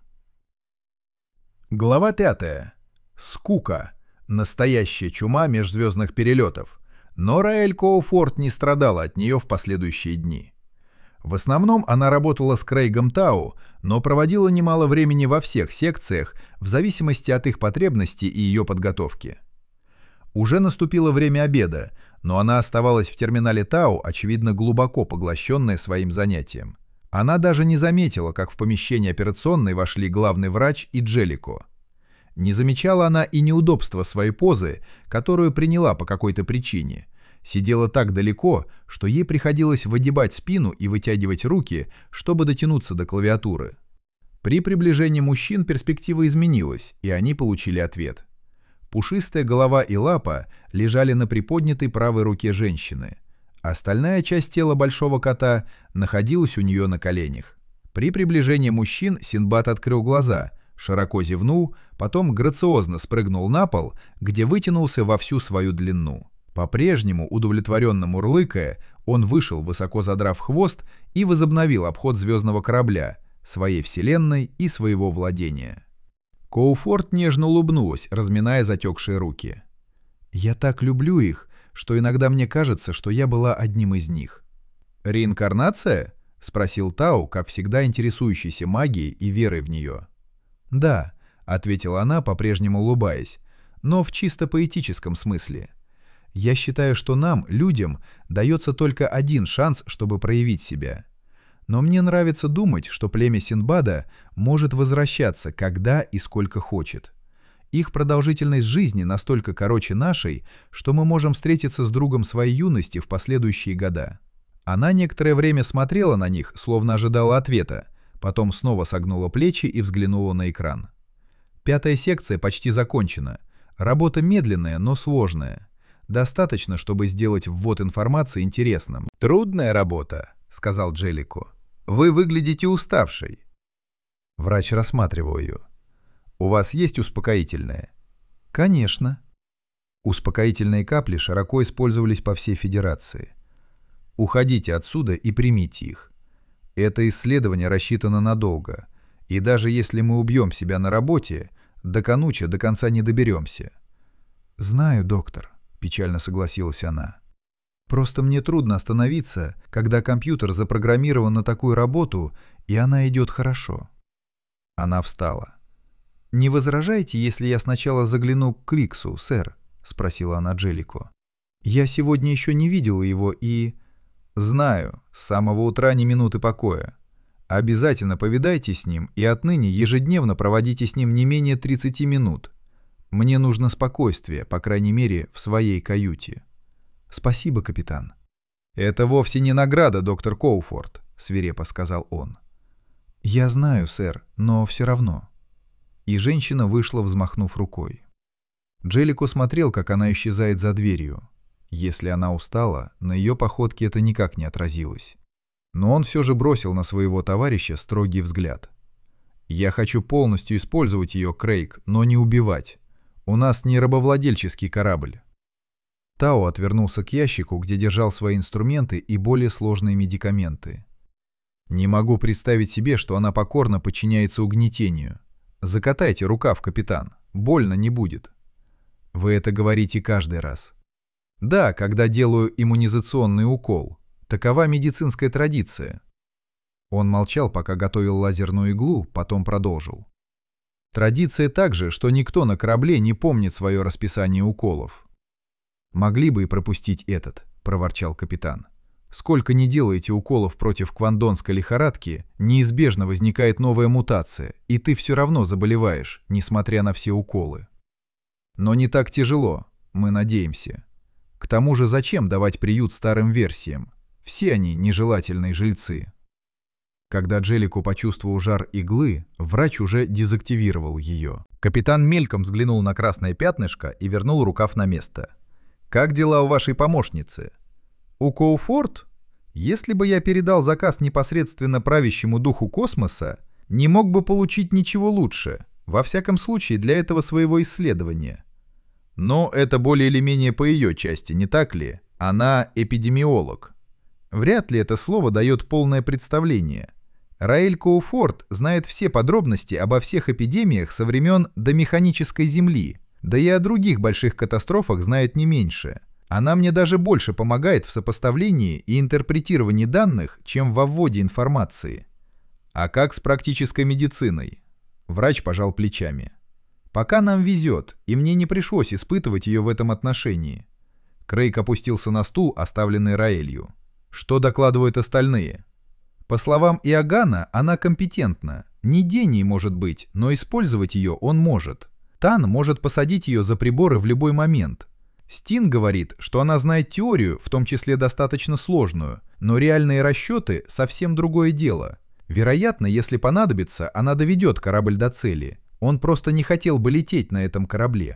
Speaker 3: Глава пятая. Скука. Настоящая чума межзвездных перелетов.
Speaker 1: Но Раэль Коуфорд не страдала от нее в последующие дни. В основном она работала с Крейгом Тау, но проводила немало времени во всех секциях, в зависимости от их потребностей и ее подготовки. Уже наступило время обеда, но она оставалась в терминале Тау, очевидно, глубоко поглощенная своим занятием. Она даже не заметила, как в помещение операционной вошли главный врач и Джеллико. Не замечала она и неудобства своей позы, которую приняла по какой-то причине. Сидела так далеко, что ей приходилось выгибать спину и вытягивать руки, чтобы дотянуться до клавиатуры. При приближении мужчин перспектива изменилась, и они получили ответ. Пушистая голова и лапа лежали на приподнятой правой руке женщины. Остальная часть тела большого кота находилась у нее на коленях. При приближении мужчин Синдбад открыл глаза, широко зевнул, потом грациозно спрыгнул на пол, где вытянулся во всю свою длину. По-прежнему, удовлетворенно мурлыкая, он вышел, высоко задрав хвост, и возобновил обход звездного корабля, своей вселенной и своего владения. Коуфорд нежно улыбнулась, разминая затекшие руки. «Я так люблю их, что иногда мне кажется, что я была одним из них». «Реинкарнация?» — спросил Тау, как всегда интересующийся магией и верой в нее. «Да», — ответила она, по-прежнему улыбаясь, — «но в чисто поэтическом смысле. Я считаю, что нам, людям, дается только один шанс, чтобы проявить себя. Но мне нравится думать, что племя Синдбада может возвращаться, когда и сколько хочет. Их продолжительность жизни настолько короче нашей, что мы можем встретиться с другом своей юности в последующие года». Она некоторое время смотрела на них, словно ожидала ответа, потом снова согнула плечи и взглянула на экран. Пятая секция почти закончена. Работа медленная, но сложная. Достаточно, чтобы сделать ввод информации интересным.
Speaker 3: «Трудная работа», — сказал Джеллико. «Вы выглядите уставшей». Врач рассматривал ее. «У вас есть успокоительное?»
Speaker 1: «Конечно».
Speaker 3: Успокоительные капли широко использовались по всей Федерации. «Уходите отсюда и примите их. Это исследование рассчитано надолго, и даже если мы убьем себя на работе, до Кануча до конца не доберемся».
Speaker 1: «Знаю, доктор», — печально согласилась она. «Просто мне трудно остановиться, когда компьютер запрограммирован на такую работу, и она идет хорошо».
Speaker 3: Она встала.
Speaker 1: «Не возражаете, если я сначала загляну к Кликсу, сэр?» — спросила она Джеллико. «Я сегодня еще не видела его и...»
Speaker 3: «Знаю, с самого утра ни минуты покоя. Обязательно повидайтесь с ним и отныне ежедневно проводите с ним не менее тридцати минут. Мне нужно спокойствие, по крайней мере, в своей каюте».
Speaker 1: «Спасибо, капитан».
Speaker 3: «Это вовсе не награда, доктор Коуфорд», — свирепо сказал он.
Speaker 1: «Я знаю, сэр, но все равно». И женщина вышла, взмахнув рукой. Джеллико смотрел, как она исчезает за дверью. Если она устала, на ее походке это никак не отразилось. Но он все же бросил на своего товарища строгий взгляд. «Я хочу полностью использовать ее, Крейг, но не убивать. У нас не рабовладельческий корабль». Тао отвернулся к ящику, где держал свои инструменты и более сложные медикаменты. «Не могу представить себе, что она покорно подчиняется угнетению. Закатайте рукав, капитан. Больно не будет». «Вы это говорите каждый раз». «Да, когда делаю иммунизационный укол. Такова медицинская традиция». Он молчал, пока готовил лазерную иглу, потом продолжил. «Традиция также, что никто на корабле не помнит свое расписание уколов». «Могли бы и пропустить этот», — проворчал капитан. «Сколько ни делаете уколов против квандонской лихорадки, неизбежно возникает новая мутация, и ты все равно заболеваешь, несмотря на все уколы. Но не так тяжело, мы надеемся. К тому же зачем давать приют старым версиям? Все они нежелательные жильцы». Когда Джеллико почувствовал жар иглы, врач уже дезактивировал ее.
Speaker 2: Капитан мельком взглянул на красное пятнышко и вернул рукав на место. «Как дела у вашей помощницы?» «У Коуфорд? Если бы я передал заказ непосредственно правящему духу космоса, не мог бы получить ничего лучше, во всяком случае для этого своего исследования. Но это более или менее по ее части, не так ли? Она эпидемиолог. Вряд ли это слово дает полное представление. Раэль Коуфорд знает все подробности обо всех эпидемиях со времен домеханической Земли, да и о других больших катастрофах знает не меньше.
Speaker 1: Она мне даже больше помогает в сопоставлении и интерпретировании данных, чем во вводе информации. А как с практической медициной? Врач пожал плечами. Пока нам везет, и мне не пришлось испытывать ее в этом отношении. Крейг опустился на стул, оставленный Раэлью. Что докладывают остальные? По словам Иоганна, она компетентна. Не гений может быть, но использовать ее он может. Тан может посадить ее за приборы в любой момент. Стин говорит, что она знает теорию, в том числе достаточно сложную, но реальные расчеты — совсем другое дело. Вероятно, если понадобится, она доведет корабль до цели. Он просто не хотел бы лететь на этом корабле.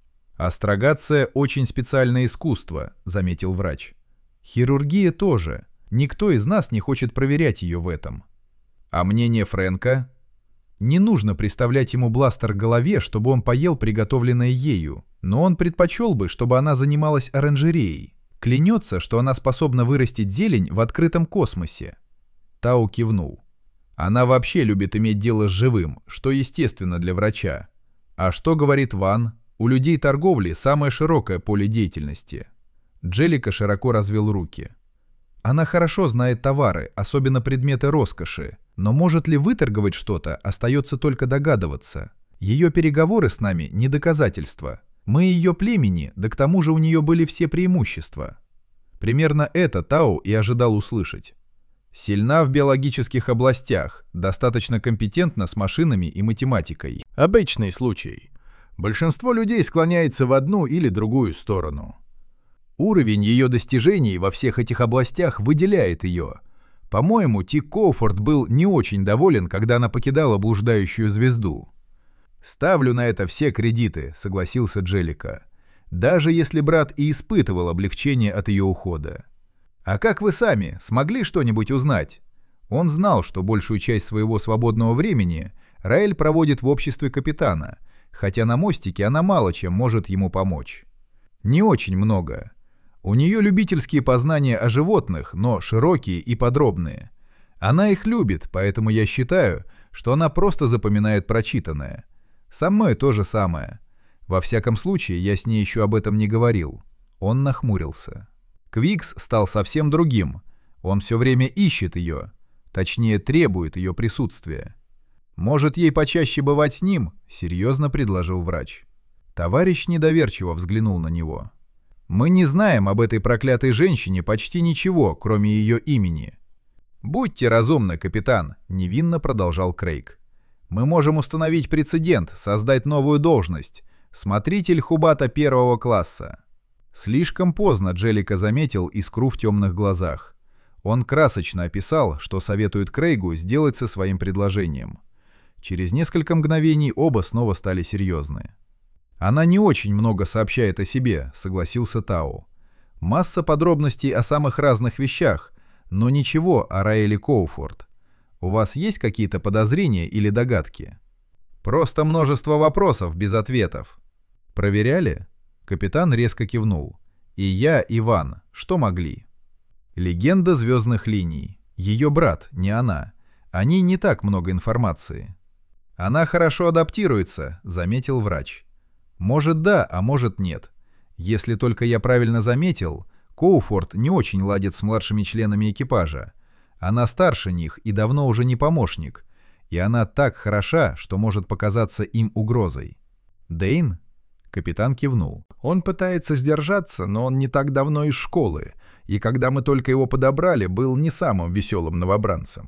Speaker 1: «Астрогация — очень специальное искусство», — заметил врач. «Хирургия тоже. Никто из нас не хочет проверять ее в этом». «А мнение Фрэнка?» Не нужно приставлять ему бластер к голове, чтобы он поел приготовленное ею, но он предпочел бы, чтобы она занималась оранжереей. Клянется, что она способна вырастить зелень в открытом космосе. Тау кивнул. Она вообще любит иметь дело с живым, что естественно для врача. А что говорит Ван? У людей торговли самое широкое поле деятельности. Джеллика широко развел руки. Она хорошо знает товары, особенно предметы роскоши, но может ли выторговать что-то, остается только догадываться. Ее переговоры с нами не доказательство. Мы ее племени, да к тому же у нее были все преимущества. Примерно это Тау и ожидал услышать. Сильна в биологических областях, достаточно компетентна с машинами и математикой.
Speaker 3: Обычный случай. Большинство людей склоняется в одну или другую сторону. Уровень ее достижений во всех этих областях выделяет ее. По-моему, Ти Коуфорд был не очень доволен, когда она покидала блуждающую звезду. «Ставлю на это все кредиты», — согласился Джеллика. «Даже если брат и испытывал облегчение от ее ухода. А как вы сами, смогли что-нибудь узнать?» Он знал, что большую часть своего свободного времени Раэль проводит в обществе капитана, хотя на мостике она мало чем может ему помочь. Не очень много. У нее любительские познания о животных, но широкие и подробные. Она их любит, поэтому я считаю, что она просто запоминает прочитанное. Со мной то же самое. Во всяком случае, я с ней еще об этом не говорил. Он нахмурился. Квикс стал совсем другим. Он все время ищет ее. Точнее, требует ее присутствия. «Может, ей почаще бывать с ним?» — серьезно предложил врач. Товарищ недоверчиво взглянул на него. «Мы не знаем об этой проклятой женщине почти ничего, кроме ее имени». «Будьте разумны, капитан», — невинно продолжал Крейг. «Мы можем установить прецедент, создать новую должность. Смотритель Хубата первого класса». Слишком поздно Джеллика заметил искру в темных глазах. Он красочно описал, что советует Крейгу сделать со своим предложением. Через несколько мгновений оба снова стали серьезны. «Она не очень много сообщает о себе», — согласился Тау. «Масса подробностей о самых разных вещах, но ничего о Раэле Коуфорд. У вас есть какие-то подозрения или догадки?» «Просто множество вопросов без ответов». «Проверяли?» Капитан резко кивнул. «И я, и Ван. Что могли?» «Легенда звездных линий. Ее брат, не она. О ней не так много информации». «Она хорошо адаптируется», — заметил врач. «Может, да, а может, нет. Если только я правильно заметил, Коуфорд не очень ладит с младшими членами экипажа. Она старше них и давно уже не помощник, и она так хороша, что может показаться им угрозой». «Дэйн?» Капитан кивнул. «Он пытается сдержаться, но он не так давно из школы, и когда мы только его подобрали, был не самым веселым новобранцем».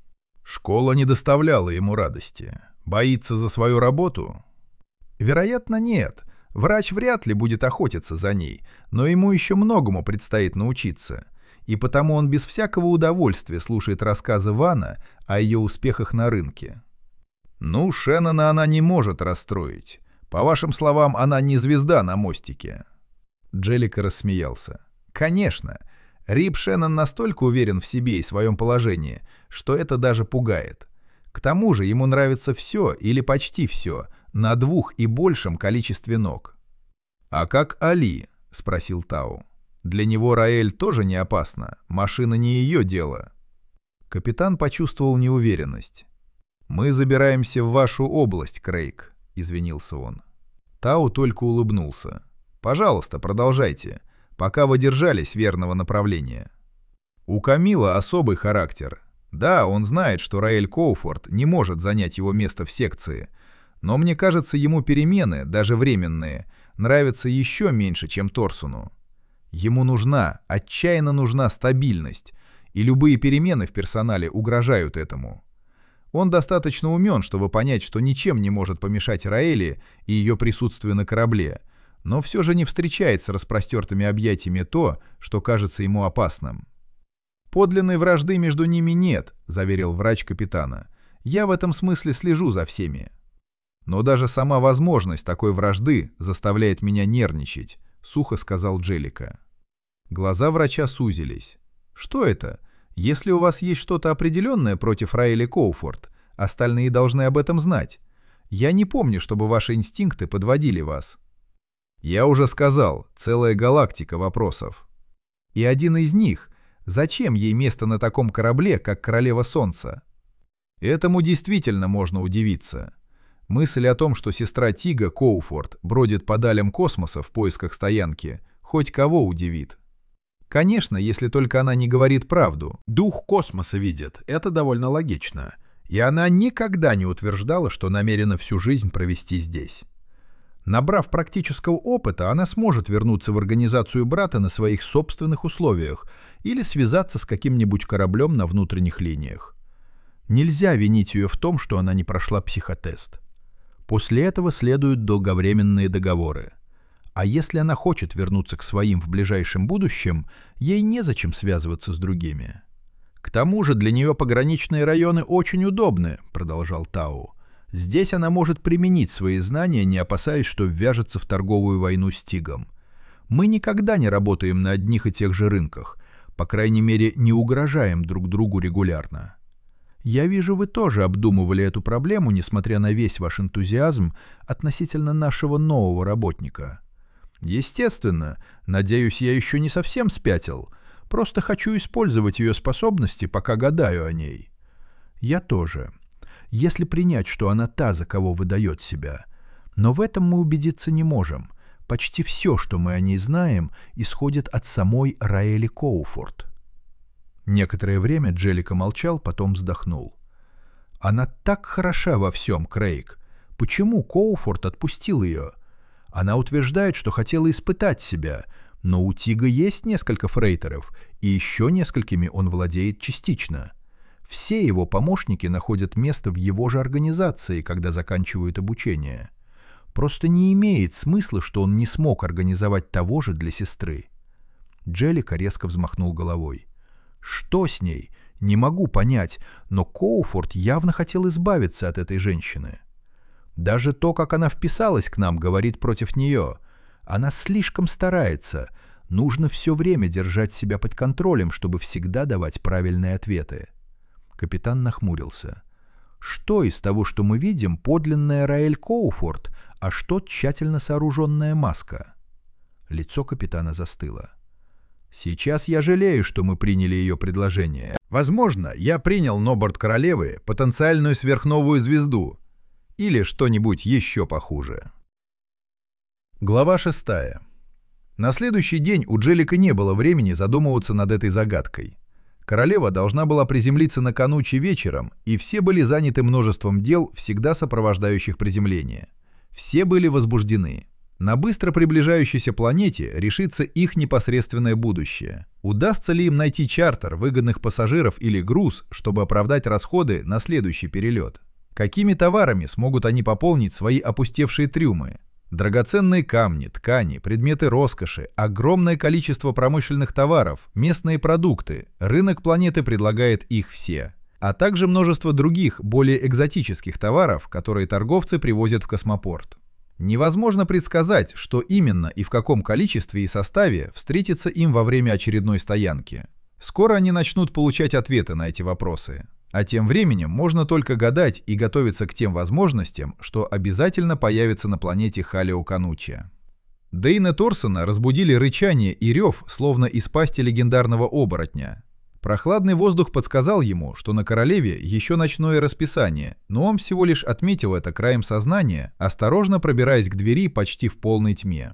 Speaker 3: «Школа не доставляла ему радости. Боится за свою работу?» «Вероятно, нет. Врач вряд ли будет охотиться за ней, но ему еще многому предстоит научиться, и потому он без всякого удовольствия слушает рассказы Вана о ее успехах на рынке». «Ну, Шеннона она не может расстроить. По вашим словам, она не звезда на мостике». Джеллика рассмеялся. «Конечно. Рип Шеннон настолько уверен в себе и своем положении, что это даже пугает. К тому же ему нравится все или почти все на двух и большем количестве ног». «А как Али?» — спросил Тау. «Для него Раэль тоже не опасна. Машина не ее дело». Капитан почувствовал неуверенность. «Мы забираемся в вашу область, Крейг», — извинился он. Тау только улыбнулся. «Пожалуйста, продолжайте.
Speaker 1: пока вы держались верного направления. У Камила особый характер. Да, он знает, что Раэль Коуфорд не может занять его место в секции, но мне кажется, ему перемены, даже временные, нравятся еще меньше, чем Торсону. Ему нужна, отчаянно нужна стабильность, и любые перемены в персонале угрожают этому. Он достаточно умен, чтобы понять, что ничем не может помешать Раэле и ее присутствию на корабле, но все же не встречает с распростертыми объятиями то, что кажется ему опасным. «Подлинной вражды между ними нет», — заверил врач капитана. «Я в этом смысле слежу за всеми». «Но даже сама возможность такой вражды заставляет меня нервничать», — сухо сказал Джеллика. Глаза врача сузились. «Что это? Если у вас есть что-то определенное против Раэли Коуфорд, остальные должны об этом знать. Я не помню, чтобы ваши инстинкты подводили вас». «Я уже сказал, целая галактика вопросов. И один из них — зачем ей место на таком корабле, как Королева Солнца? Этому действительно можно удивиться. Мысль о том, что сестра Тига, Коуфорд, бродит по далям космоса в поисках стоянки, хоть кого удивит. Конечно, если только она не говорит правду.
Speaker 3: Дух космоса видит, это довольно логично. И она никогда не утверждала, что намерена всю жизнь провести здесь. Набрав практического опыта, она сможет вернуться в организацию брата на своих собственных условиях или связаться с каким-нибудь кораблем на внутренних линиях. Нельзя винить ее в том, что она не прошла психотест. После этого следуют долговременные договоры. А если она хочет вернуться к своим в ближайшем будущем, ей незачем связываться с другими. «К тому же для нее пограничные районы очень удобны», — продолжал Тау. «Здесь она может применить свои знания, не опасаясь, что ввяжется в торговую войну с Тигом. Мы никогда не работаем на одних и тех же рынках, по крайней мере, не угрожаем друг другу регулярно. Я вижу, вы тоже обдумывали эту проблему, несмотря на весь ваш энтузиазм относительно нашего нового работника». «Естественно. Надеюсь, я еще не совсем спятил. Просто хочу использовать ее способности, пока гадаю о ней». «Я тоже. Если принять, что она та, за кого выдает себя. Но в этом мы убедиться не можем. Почти все, что мы о ней знаем, исходит от самой Раэли Коуфорд». Некоторое время Джеллика молчал, потом вздохнул. «Она так хороша во всем, Крейг. Почему Коуфорд отпустил ее? Она утверждает, что хотела испытать себя, но у Тига есть несколько фрейтеров, и еще несколькими он владеет частично. Все его помощники находят место в его же организации, когда заканчивают обучение. Просто не имеет смысла, что он не смог организовать того же для сестры». Джеллика резко взмахнул головой. «Что с ней? Не могу понять, но Коуфорд явно хотел избавиться от этой женщины. Даже то, как она вписалась к нам, говорит против нее. Она слишком старается. Нужно все время держать себя под контролем, чтобы всегда давать правильные ответы». Капитан нахмурился. «Что из того, что мы видим, подлинная Раэль Коуфорд, а что тщательно сооруженная маска?» Лицо капитана застыло. «Сейчас я жалею, что мы приняли ее предложение.
Speaker 1: Возможно, я принял на борт королевы потенциальную сверхновую звезду. Или что-нибудь еще похуже». Глава шестая. На следующий день у Джеллика не было времени задумываться над этой загадкой. Королева должна была приземлиться накануне вечером, и все были заняты множеством дел, всегда сопровождающих приземление. Все были возбуждены. На быстро приближающейся планете решится их непосредственное будущее. Удастся ли им найти чартер, выгодных пассажиров или груз, чтобы оправдать расходы на следующий перелет? Какими товарами смогут они пополнить свои опустевшие трюмы? Драгоценные камни, ткани, предметы роскоши, огромное количество промышленных товаров, местные продукты. Рынок планеты предлагает их все. А также множество других, более экзотических товаров, которые торговцы привозят в космопорт. Невозможно предсказать, что именно и в каком количестве и составе встретится им во время очередной стоянки. Скоро они начнут получать ответы на эти вопросы. А тем временем можно только гадать и готовиться к тем возможностям, что обязательно появятся на планете Халио-Канучия. Дейна Торсона разбудили рычание и рев, словно из пасти легендарного оборотня. Прохладный воздух подсказал ему, что на Королеве еще ночное расписание, но он всего лишь отметил это краем сознания, осторожно пробираясь к двери почти в полной тьме.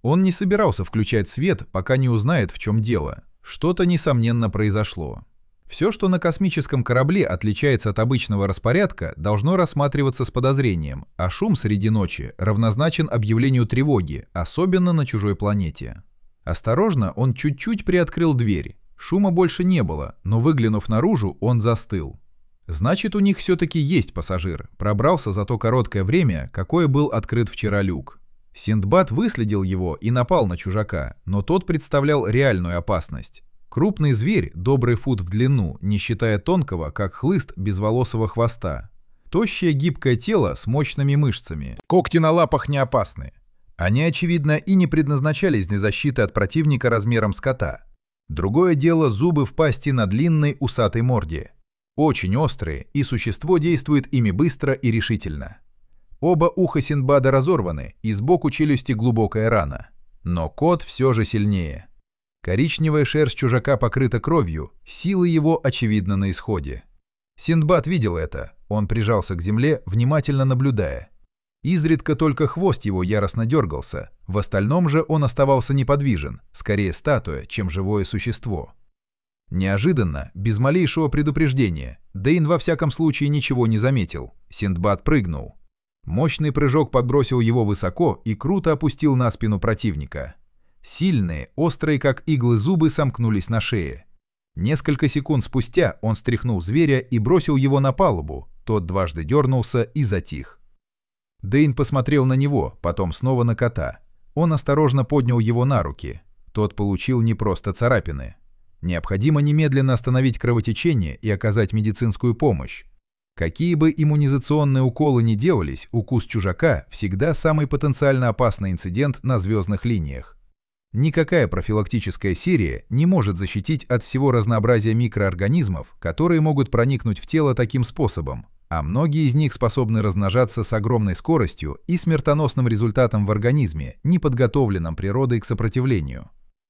Speaker 2: Он не собирался включать свет, пока не узнает, в чем дело. Что-то, несомненно, произошло. Все, что на космическом корабле отличается от обычного распорядка, должно рассматриваться с подозрением, а шум среди ночи равнозначен объявлению тревоги, особенно на чужой планете. Осторожно, он чуть-чуть приоткрыл дверь. Шума больше не было, но, выглянув наружу, он застыл. Значит, у них все-таки есть пассажир, пробрался за то короткое время, какое был открыт вчера люк. Синдбад выследил его и напал на чужака, но тот представлял реальную опасность. Крупный зверь, добрый фут в длину, не считая тонкого, как хлыст безволосого хвоста. Тощее гибкое тело с мощными мышцами. Когти на лапах не опасны. Они, очевидно, и не предназначались для защиты от противника размером с кота. Другое дело зубы в пасти на длинной усатой морде. Очень острые, и существо действует ими быстро и решительно. Оба уха Синдбада разорваны, и сбоку челюсти глубокая рана. Но кот все же сильнее. Коричневая шерсть чужака покрыта кровью, силы его, очевидно, на исходе. Синдбад видел это, он прижался к земле, внимательно наблюдая. Изредка только хвост его яростно дергался, в остальном же он оставался неподвижен, скорее статуя, чем живое существо. Неожиданно, без малейшего предупреждения, Дэйн во всяком случае ничего не заметил, Синдбад прыгнул. Мощный прыжок подбросил его высоко и круто опустил на спину противника. Сильные, острые как иглы зубы сомкнулись на шее. Несколько секунд спустя он стряхнул зверя и бросил его на палубу, тот дважды дернулся и затих. Дэйн посмотрел на него, потом снова на кота. Он осторожно поднял его на руки. Тот получил не просто царапины. Необходимо немедленно остановить кровотечение и оказать медицинскую помощь. Какие бы иммунизационные уколы ни делались, укус чужака всегда самый потенциально опасный инцидент на звездных линиях. Никакая профилактическая серия не может защитить от всего разнообразия микроорганизмов, которые могут проникнуть в тело таким способом, а многие из них способны размножаться с огромной скоростью и смертоносным результатом в организме, не подготовленном природой к сопротивлению.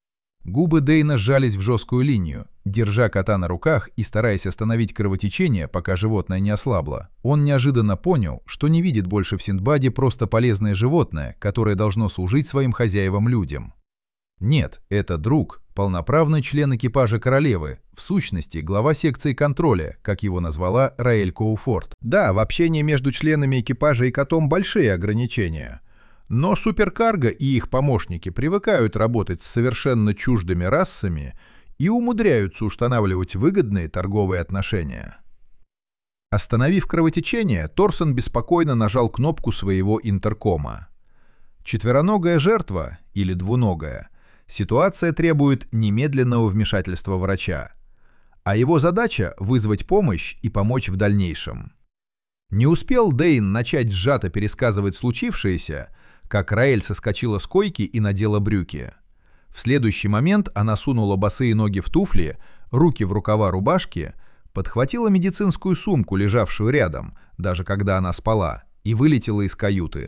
Speaker 2: Губы Дэйна сжались в жесткую линию. Держа кота на руках и стараясь остановить кровотечение, пока животное не ослабло, он неожиданно понял, что не видит больше в Синдбаде просто полезное животное, которое должно служить своим хозяевам-людям. Нет, это друг, полноправный член экипажа королевы, в сущности, глава секции контроля, как его назвала Раэль Коуфорт.
Speaker 3: Да, в общении между членами экипажа и котом большие ограничения. Но суперкарго и их помощники привыкают работать с совершенно чуждыми расами и умудряются устанавливать выгодные торговые отношения. Остановив кровотечение, Торсон беспокойно нажал кнопку своего интеркома. Четвероногая жертва, или двуногая, ситуация требует немедленного вмешательства врача, а его задача — вызвать помощь и помочь в дальнейшем. Не успел Дэйн начать сжато пересказывать случившееся, как Раэль соскочила с койки и надела брюки. В следующий момент она сунула босые ноги в туфли, руки в рукава рубашки, подхватила медицинскую сумку, лежавшую рядом, даже когда она спала, и вылетела из каюты.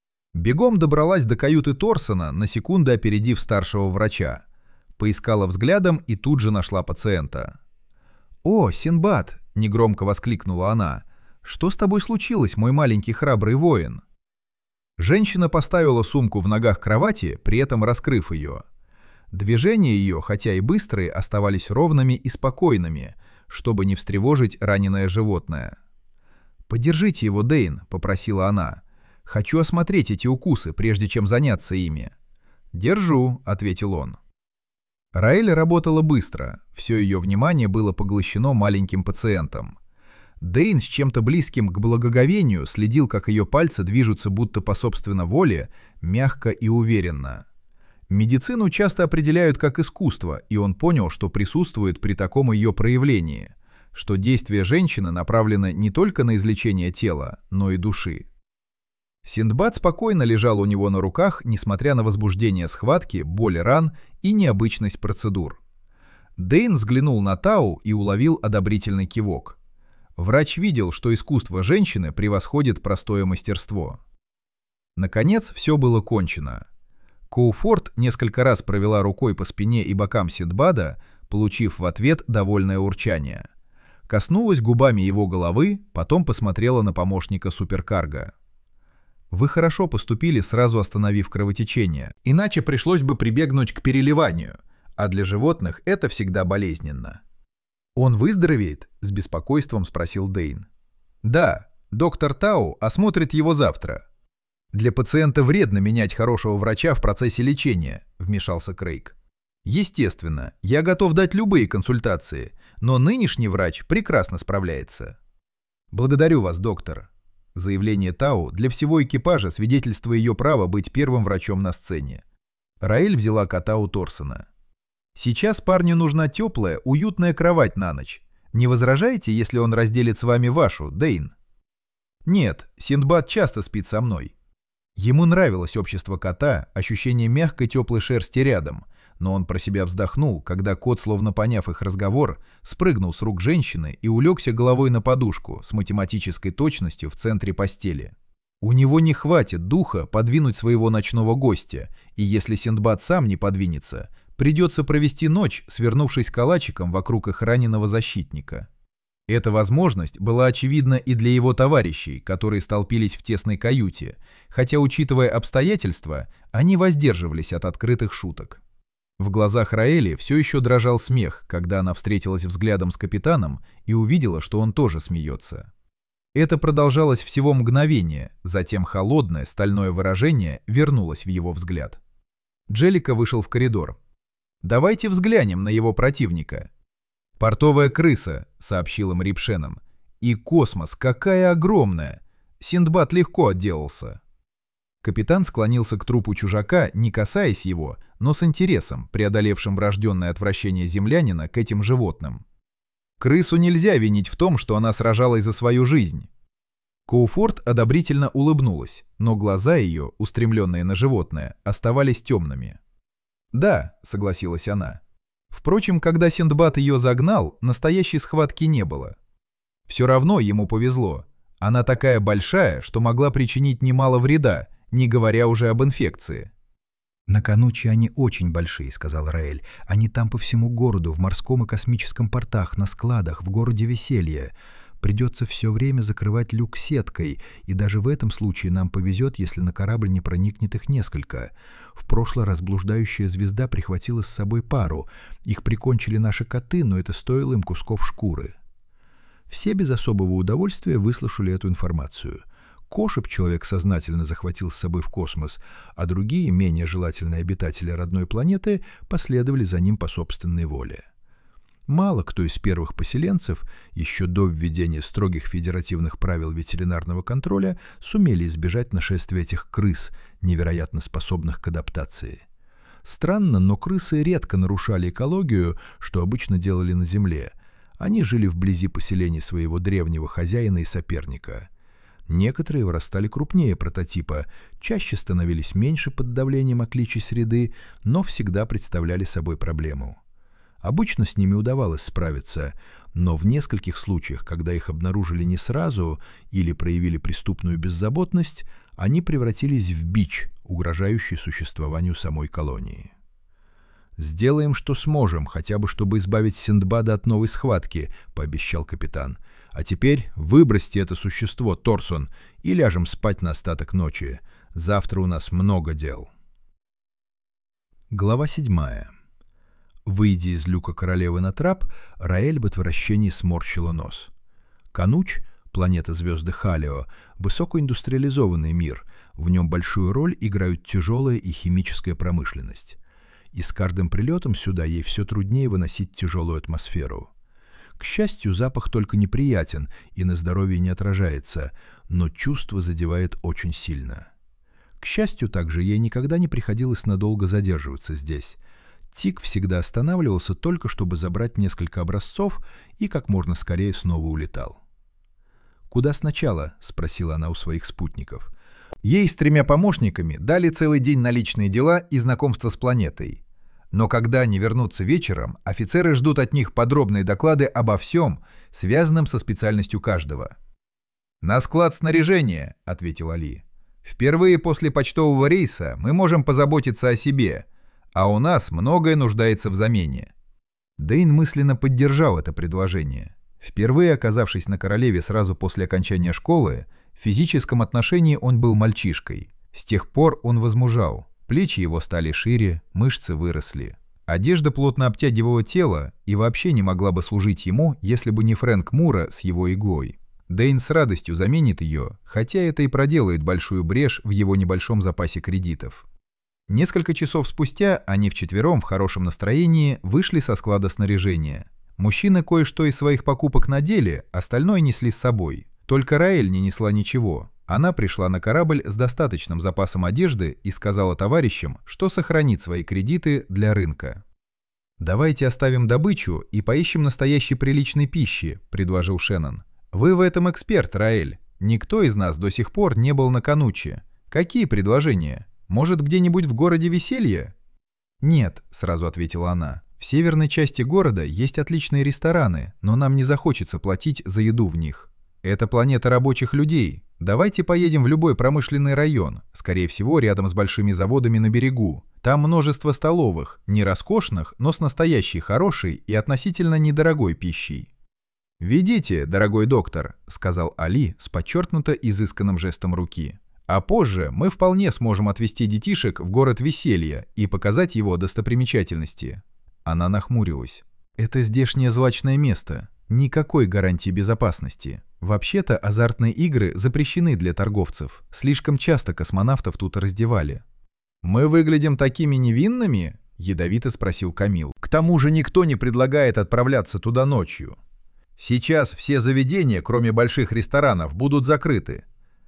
Speaker 3: Бегом добралась до каюты Торсона, на секунду опередив старшего врача. Поискала взглядом и тут же нашла пациента. «О, Синдбад!» — негромко воскликнула она. «Что с тобой случилось, мой маленький храбрый воин?» Женщина поставила сумку в ногах кровати, при этом раскрыв ее. Движения ее, хотя и быстрые, оставались ровными и спокойными, чтобы не встревожить раненое животное. «Подержите его, Дэйн», — попросила она. «Хочу осмотреть эти укусы, прежде чем заняться ими». «Держу», — ответил он. Раэль работала быстро, все ее внимание было поглощено маленьким пациентом. Дэйн с чем-то близким к благоговению следил, как ее пальцы движутся будто по собственной воле, мягко и уверенно. Медицину часто определяют как искусство, и он понял, что присутствует при таком ее проявлении, что действие женщины направлено не только на излечение тела, но и души. Синдбад спокойно лежал у него на руках, несмотря на возбуждение схватки, боль ран и необычность процедур. Дэйн взглянул на Тау и уловил одобрительный кивок. Врач видел, что искусство женщины превосходит простое мастерство. Наконец, все было кончено. Коуфорт несколько раз провела рукой по спине и бокам Синдбада, получив в ответ довольное урчание. Коснулась губами его головы, потом посмотрела на помощника суперкарго.
Speaker 2: Вы хорошо поступили, сразу остановив кровотечение, иначе пришлось бы прибегнуть к переливанию, а для животных это всегда болезненно. «Он выздоровеет?» — с беспокойством спросил Дэйн. «Да, доктор Тау осмотрит его завтра». «Для пациента вредно менять хорошего врача в процессе лечения», — вмешался Крейг. «Естественно, я готов дать любые консультации, но нынешний врач прекрасно справляется». «Благодарю вас, доктор». Заявление Тау для всего экипажа свидетельство ее права быть первым врачом на сцене. Раэль взяла кота у Торсона. «Сейчас парню нужна теплая, уютная кровать на ночь. Не возражаете, если он разделит с вами вашу, Дэйн?» «Нет, Синдбад часто спит со мной». Ему нравилось общество кота, ощущение мягкой теплой шерсти рядом, но он про себя вздохнул, когда кот, словно поняв их разговор, спрыгнул с рук женщины и улегся головой на подушку с математической точностью в центре постели. У него не хватит духа подвинуть своего ночного гостя, и если Синдбад сам не подвинется, придется провести ночь, свернувшись калачиком вокруг их раненого защитника. Эта возможность была очевидна и для его товарищей, которые столпились в тесной каюте, хотя, учитывая обстоятельства, они воздерживались от открытых шуток. В глазах Раэли все еще дрожал смех, когда она встретилась взглядом с капитаном и увидела, что он тоже смеется. Это продолжалось всего мгновение, затем холодное, стальное выражение вернулось в его взгляд. Джеллика вышел в коридор. «Давайте взглянем на его противника». «Портовая крыса», — сообщил им Рип Шеннон. «И космос, какая огромная! Синдбад легко отделался». Капитан склонился к трупу чужака, не касаясь его, но с интересом, преодолевшим врожденное отвращение землянина к этим животным. Крысу нельзя винить в том, что она сражалась за свою жизнь. Коуфорд одобрительно улыбнулась, но глаза ее, устремленные на животное, оставались темными. «Да», — согласилась она. Впрочем, когда Синдбад ее загнал, настоящей схватки не было. Все равно ему повезло. Она такая большая, что могла причинить немало вреда, не говоря уже об инфекции.
Speaker 1: «На Кануче они очень большие», — сказал Раэль. «Они там по всему городу, в морском и космическом портах, на складах, в городе веселья. Придется все время закрывать люк сеткой, и даже в этом случае нам повезет, если на корабль не проникнет их несколько. В прошлый раз блуждающая звезда прихватила с собой пару. Их прикончили наши коты, но это стоило им кусков шкуры». Все без особого удовольствия выслушали эту информацию. Кошек человек сознательно захватил с собой в космос, а другие, менее желательные обитатели родной планеты, последовали за ним по собственной воле. Мало кто из первых поселенцев, еще до введения строгих федеративных правил ветеринарного контроля, сумели избежать нашествия этих крыс, невероятно способных к адаптации. Странно, но крысы редко нарушали экологию, что обычно делали на Земле. Они жили вблизи поселений своего древнего хозяина и соперника. Некоторые вырастали крупнее прототипа, чаще становились меньше под давлением окличьей среды, но всегда представляли собой проблему. Обычно с ними удавалось справиться, но в нескольких случаях, когда их обнаружили не сразу или проявили преступную беззаботность, они превратились в бич, угрожающий существованию самой колонии. «Сделаем, что сможем, хотя бы чтобы избавить Синдбада от новой схватки», — пообещал капитан. «А теперь выбросьте это существо, Торсон, и ляжем спать на остаток ночи. Завтра у нас много дел». Глава седьмая. Выйдя из люка королевы на трап, Раэль в отвращении сморщила нос. Кануч, планета звезды Халио, высокоиндустриализованный мир, в нем большую роль играют тяжелая и химическая промышленность. И с каждым прилетом сюда ей все труднее выносить тяжелую атмосферу. К счастью, запах только неприятен и на здоровье не отражается, но чувство задевает очень сильно. К счастью, также ей никогда не приходилось надолго задерживаться здесь. Тик всегда останавливался только, чтобы забрать несколько образцов и как можно скорее снова улетал. «Куда сначала?» — спросила она у своих спутников. Ей с тремя помощниками дали целый день на личные дела и знакомство с планетой. Но когда они вернутся вечером, офицеры ждут от них подробные доклады обо всем, связанном со специальностью каждого. «На склад снаряжения», — ответил Али. «Впервые после почтового рейса мы можем позаботиться о себе, а у нас многое нуждается в замене». Дэйн мысленно поддержал это предложение. Впервые оказавшись на королеве сразу после окончания школы, В физическом отношении он был мальчишкой. С тех пор он возмужал. Плечи его стали шире, мышцы выросли. Одежда плотно обтягивала тело и вообще не могла бы служить ему, если бы не Фрэнк Мура с его иглой. Дэйн с радостью заменит ее, хотя это и проделает большую брешь в его небольшом запасе кредитов. Несколько часов спустя они вчетвером в хорошем настроении вышли со склада снаряжения. Мужчины кое-что из своих покупок надели, остальное несли с собой. Только Раэль не несла ничего. Она пришла на корабль с достаточным запасом одежды и сказала товарищам, что сохранит свои кредиты для рынка. «Давайте оставим добычу и поищем настоящей приличной пищи», — предложил Шеннон. «Вы в этом эксперт, Раэль. Никто из нас до сих пор не был на Кануче. Какие предложения? Может, где-нибудь в городе веселье?» «Нет», — сразу ответила она. «В северной части города есть отличные рестораны, но нам не захочется платить за еду в них. Это планета рабочих людей. Давайте поедем в любой промышленный район, скорее всего, рядом с большими заводами на берегу. Там множество столовых, не роскошных, но с настоящей хорошей и относительно недорогой пищей». «Ведите, дорогой доктор», — сказал Али с подчеркнуто изысканным жестом руки. «А позже мы вполне сможем отвезти детишек в город веселья и показать его достопримечательности». Она нахмурилась. «Это здешнее злачное место. Никакой гарантии безопасности. Вообще-то азартные игры запрещены для торговцев. Слишком часто космонавтов тут раздевали». «Мы выглядим такими невинными?» — ядовито спросил Камил.
Speaker 3: «К тому же никто не предлагает отправляться туда ночью. Сейчас все заведения, кроме больших ресторанов, будут закрыты.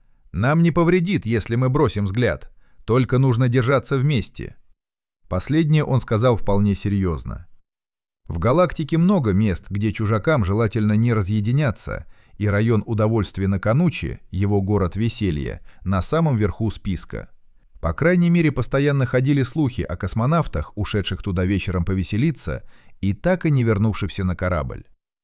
Speaker 3: Нам не повредит, если мы бросим взгляд. Только нужно держаться вместе». Последнее он сказал вполне серьезно. В галактике много мест, где чужакам желательно не разъединяться, и район удовольствия на Кануче, его город веселья, на самом верху списка. По крайней мере, постоянно ходили слухи о космонавтах, ушедших туда вечером повеселиться, и так и не вернувшихся на корабль.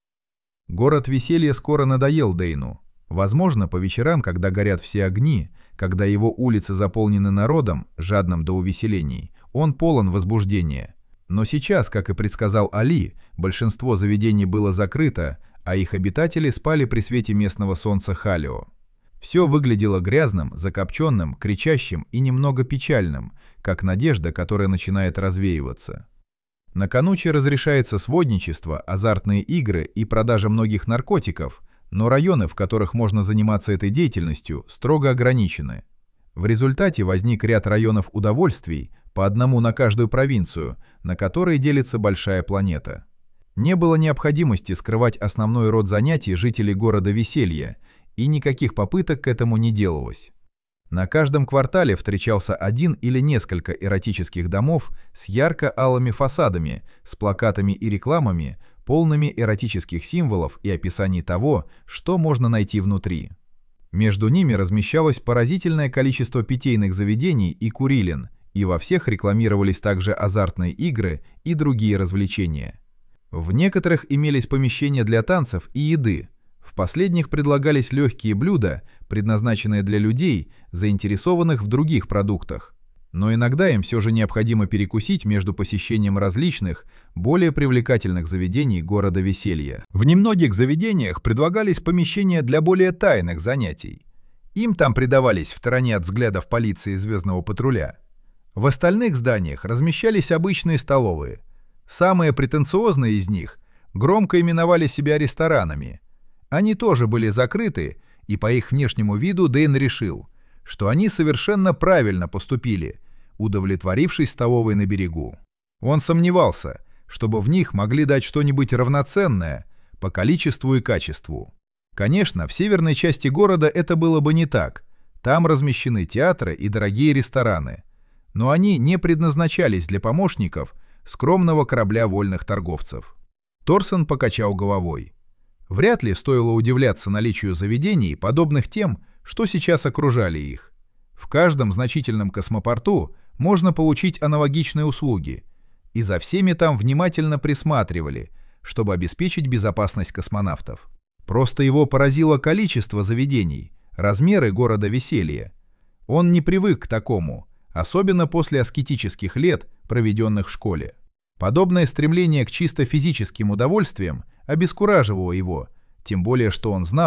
Speaker 3: Город веселья скоро надоел Дэйну. Возможно, по вечерам, когда горят все огни, когда его улицы заполнены народом, жадным до увеселений, он полон возбуждения. Но сейчас, как и предсказал Али, большинство заведений было закрыто, а их обитатели спали при свете местного солнца Халио. Все выглядело грязным, закопченным, кричащим и немного печальным, как надежда, которая начинает развеиваться. На Кануче разрешается сводничество, азартные игры и продажа многих наркотиков, но районы, в которых можно заниматься этой деятельностью, строго ограничены. В результате возник ряд районов удовольствий, по одному на каждую провинцию, на которые делится большая планета. Не было необходимости скрывать основной род занятий жителей города веселья, и никаких попыток к этому не делалось. На каждом квартале встречался один или несколько эротических домов с ярко-алыми фасадами, с плакатами и рекламами, полными эротических символов и описаний того, что можно найти внутри. Между ними размещалось поразительное количество питейных заведений и курилин, и во всех рекламировались также азартные игры и другие развлечения. В некоторых имелись помещения для танцев и еды. В последних предлагались легкие блюда, предназначенные для людей, заинтересованных в других продуктах. Но иногда им все же необходимо перекусить между посещением различных, более привлекательных заведений города веселья. В немногих заведениях предлагались помещения для более тайных занятий. Им там предавались в стороне от взглядов полиции и звездного патруля. В остальных зданиях размещались обычные столовые. Самые претенциозные из них громко именовали себя ресторанами. Они тоже были закрыты, и по их внешнему виду Дэйн решил, что они совершенно правильно поступили, удовлетворившись столовой на берегу. Он сомневался, чтобы в них могли дать что-нибудь равноценное по количеству и качеству. Конечно, в северной части города это было бы не так. Там размещены театры и дорогие рестораны. Но они не предназначались для помощников скромного корабля вольных торговцев. Торсон покачал головой. Вряд ли стоило удивляться наличию заведений, подобных тем, что сейчас окружали их. В каждом значительном космопорту можно получить аналогичные услуги, и за всеми там внимательно присматривали, чтобы обеспечить безопасность космонавтов. Просто его поразило количество заведений, размеры города веселья. Он не привык к такому, особенно после аскетических лет, проведенных в школе. Подобное стремление к чисто физическим удовольствиям обескураживало его, тем более что он знал,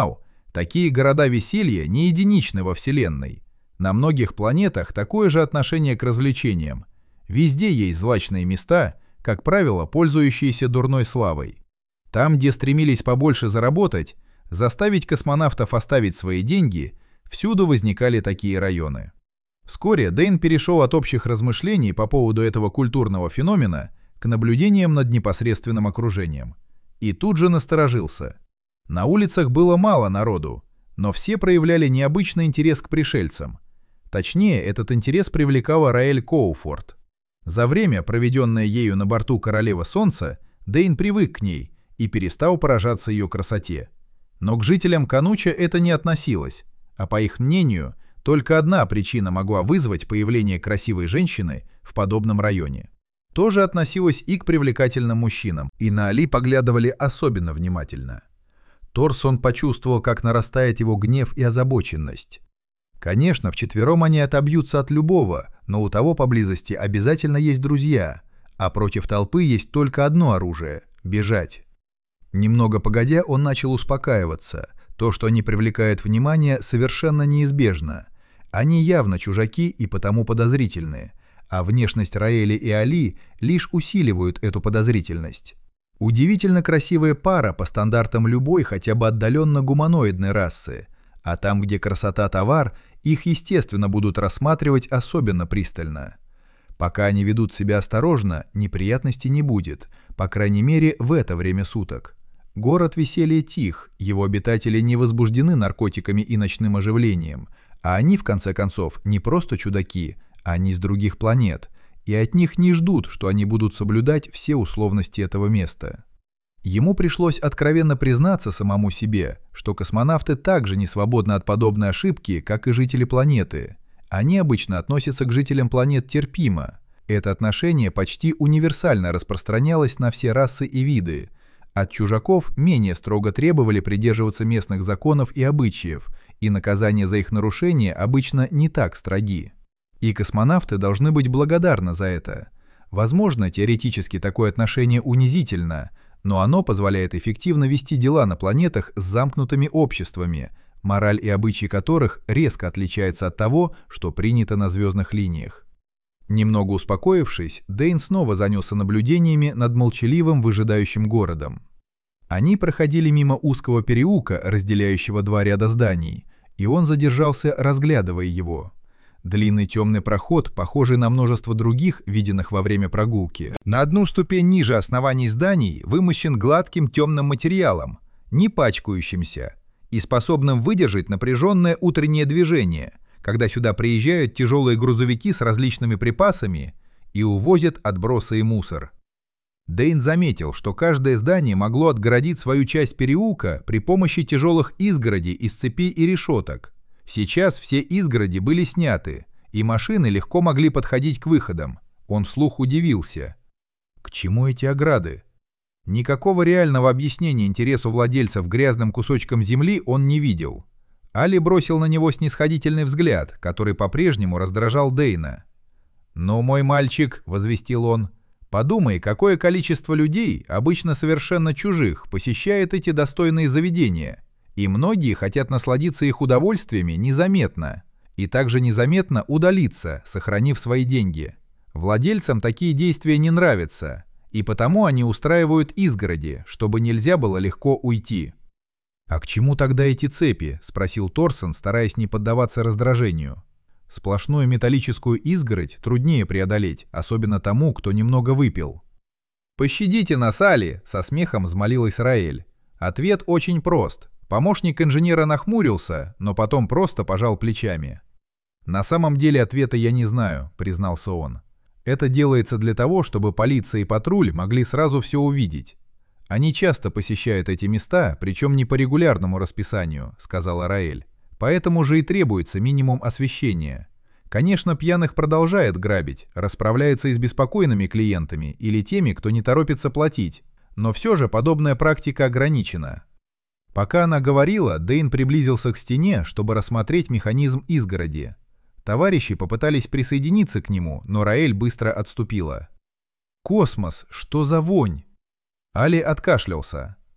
Speaker 2: Такие города веселья не единичны во Вселенной. На многих планетах такое же отношение к развлечениям. Везде есть злачные места, как правило, пользующиеся дурной славой. Там, где стремились побольше заработать, заставить космонавтов оставить свои деньги, всюду возникали такие районы. Вскоре Дэйн перешел от общих размышлений по поводу этого культурного феномена к наблюдениям над непосредственным окружением. И тут же насторожился. На улицах было мало народу, но все проявляли необычный интерес к пришельцам. Точнее, этот интерес привлекала Раэль Коуфорд. За время, проведенное ею на борту Королевы Солнца, Дэйн привык к ней и перестал поражаться ее красоте. Но к жителям Кануча это не относилось, а по их мнению, только одна причина могла вызвать появление красивой женщины в подобном районе. Тоже относилось и к привлекательным мужчинам, и на Али поглядывали особенно внимательно. Торсон почувствовал, как нарастает его гнев и озабоченность. Конечно, вчетвером они отобьются от любого, но у того поблизости обязательно есть друзья, а против толпы есть только одно оружие – бежать. Немного погодя, он начал успокаиваться. То, что они привлекают внимание, совершенно неизбежно. Они явно чужаки и потому подозрительные, а внешность Раэли и Али лишь усиливают эту подозрительность. Удивительно красивая пара по стандартам любой хотя бы отдаленно гуманоидной расы, а там, где красота товар, их, естественно, будут рассматривать особенно пристально. Пока они ведут себя осторожно, неприятностей не будет, по крайней мере, в это время суток. Город веселья тих, его обитатели не возбуждены наркотиками и ночным оживлением, а они, в конце концов, не просто чудаки, они с других планет, и от них не ждут, что они будут соблюдать все условности этого места. Ему пришлось откровенно признаться самому себе, что космонавты также не свободны от подобной ошибки, как и жители планеты. Они обычно относятся к жителям планет терпимо. Это отношение почти универсально распространялось на все расы и виды. От чужаков менее строго требовали придерживаться местных законов и обычаев, и наказания за их нарушение обычно не так строги. И космонавты должны быть благодарны за это. Возможно, теоретически такое отношение унизительно, но оно позволяет эффективно вести дела на планетах с замкнутыми обществами, мораль и обычаи которых резко отличаются от того, что принято на звездных линиях. Немного успокоившись, Дэйн снова занялся наблюдениями над молчаливым выжидающим городом. Они проходили мимо узкого переулка, разделяющего два ряда зданий, и он задержался, разглядывая его. Длинный темный проход, похожий на множество других, виденных во время прогулки.
Speaker 3: На одну ступень ниже оснований зданий вымощен гладким темным материалом, не пачкающимся, и способным выдержать напряженное утреннее движение, когда сюда приезжают тяжелые грузовики с различными припасами и увозят отбросы и мусор. Дэйн заметил, что каждое здание могло отгородить свою часть переулка при помощи тяжелых изгородей из цепи и решеток. Сейчас все изгороди были сняты, и машины легко могли подходить к выходам. Он вслух удивился. К чему эти ограды? Никакого реального объяснения интересу владельцев грязным кусочком земли он не видел. Али бросил на него снисходительный взгляд, который по-прежнему раздражал Дэйна. «Ну, мой мальчик», — возвестил он, — «подумай, какое количество людей, обычно совершенно чужих, посещает эти достойные заведения. И многие хотят насладиться их удовольствиями незаметно, и также незаметно удалиться, сохранив свои деньги. Владельцам такие действия не нравятся, и потому они устраивают изгороди, чтобы нельзя было легко уйти». «А к чему тогда эти цепи?» — спросил Торсон, стараясь не поддаваться раздражению. «Сплошную металлическую изгородь труднее преодолеть, особенно тому, кто немного выпил». «Пощадите нас, Али!» — со смехом взмолилась Раэль. Ответ очень прост. Помощник инженера нахмурился, но потом просто пожал плечами. «На самом деле ответа я не знаю», — признался он. «Это делается для того, чтобы полиция и патруль могли сразу все увидеть. Они часто посещают эти места, причем не по регулярному расписанию», — сказала Раэль. «Поэтому же и требуется минимум освещения. Конечно, пьяных продолжает грабить, расправляется и с беспокойными клиентами или теми, кто не торопится платить, но все же подобная практика ограничена». Пока она говорила, Дэйн приблизился к стене, чтобы рассмотреть механизм изгороди. Товарищи попытались присоединиться к нему, но Раэль быстро отступила. «Космос! Что за вонь?» Али откашлялся.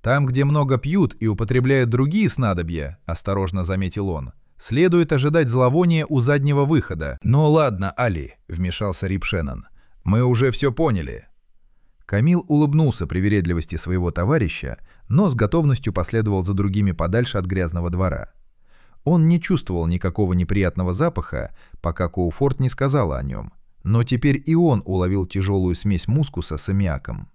Speaker 2: Там, где много пьют и употребляют другие снадобья, осторожно заметил он, следует ожидать зловония у заднего выхода.
Speaker 1: «Ну ладно, Али», — вмешался Рип Шеннон. «Мы уже все поняли».
Speaker 2: Камил улыбнулся привередливости своего товарища, но с готовностью последовал за другими подальше от грязного двора. Он не чувствовал никакого неприятного запаха, пока Коуфорд не сказала о нем, но теперь и он уловил тяжелую смесь мускуса с аммиаком.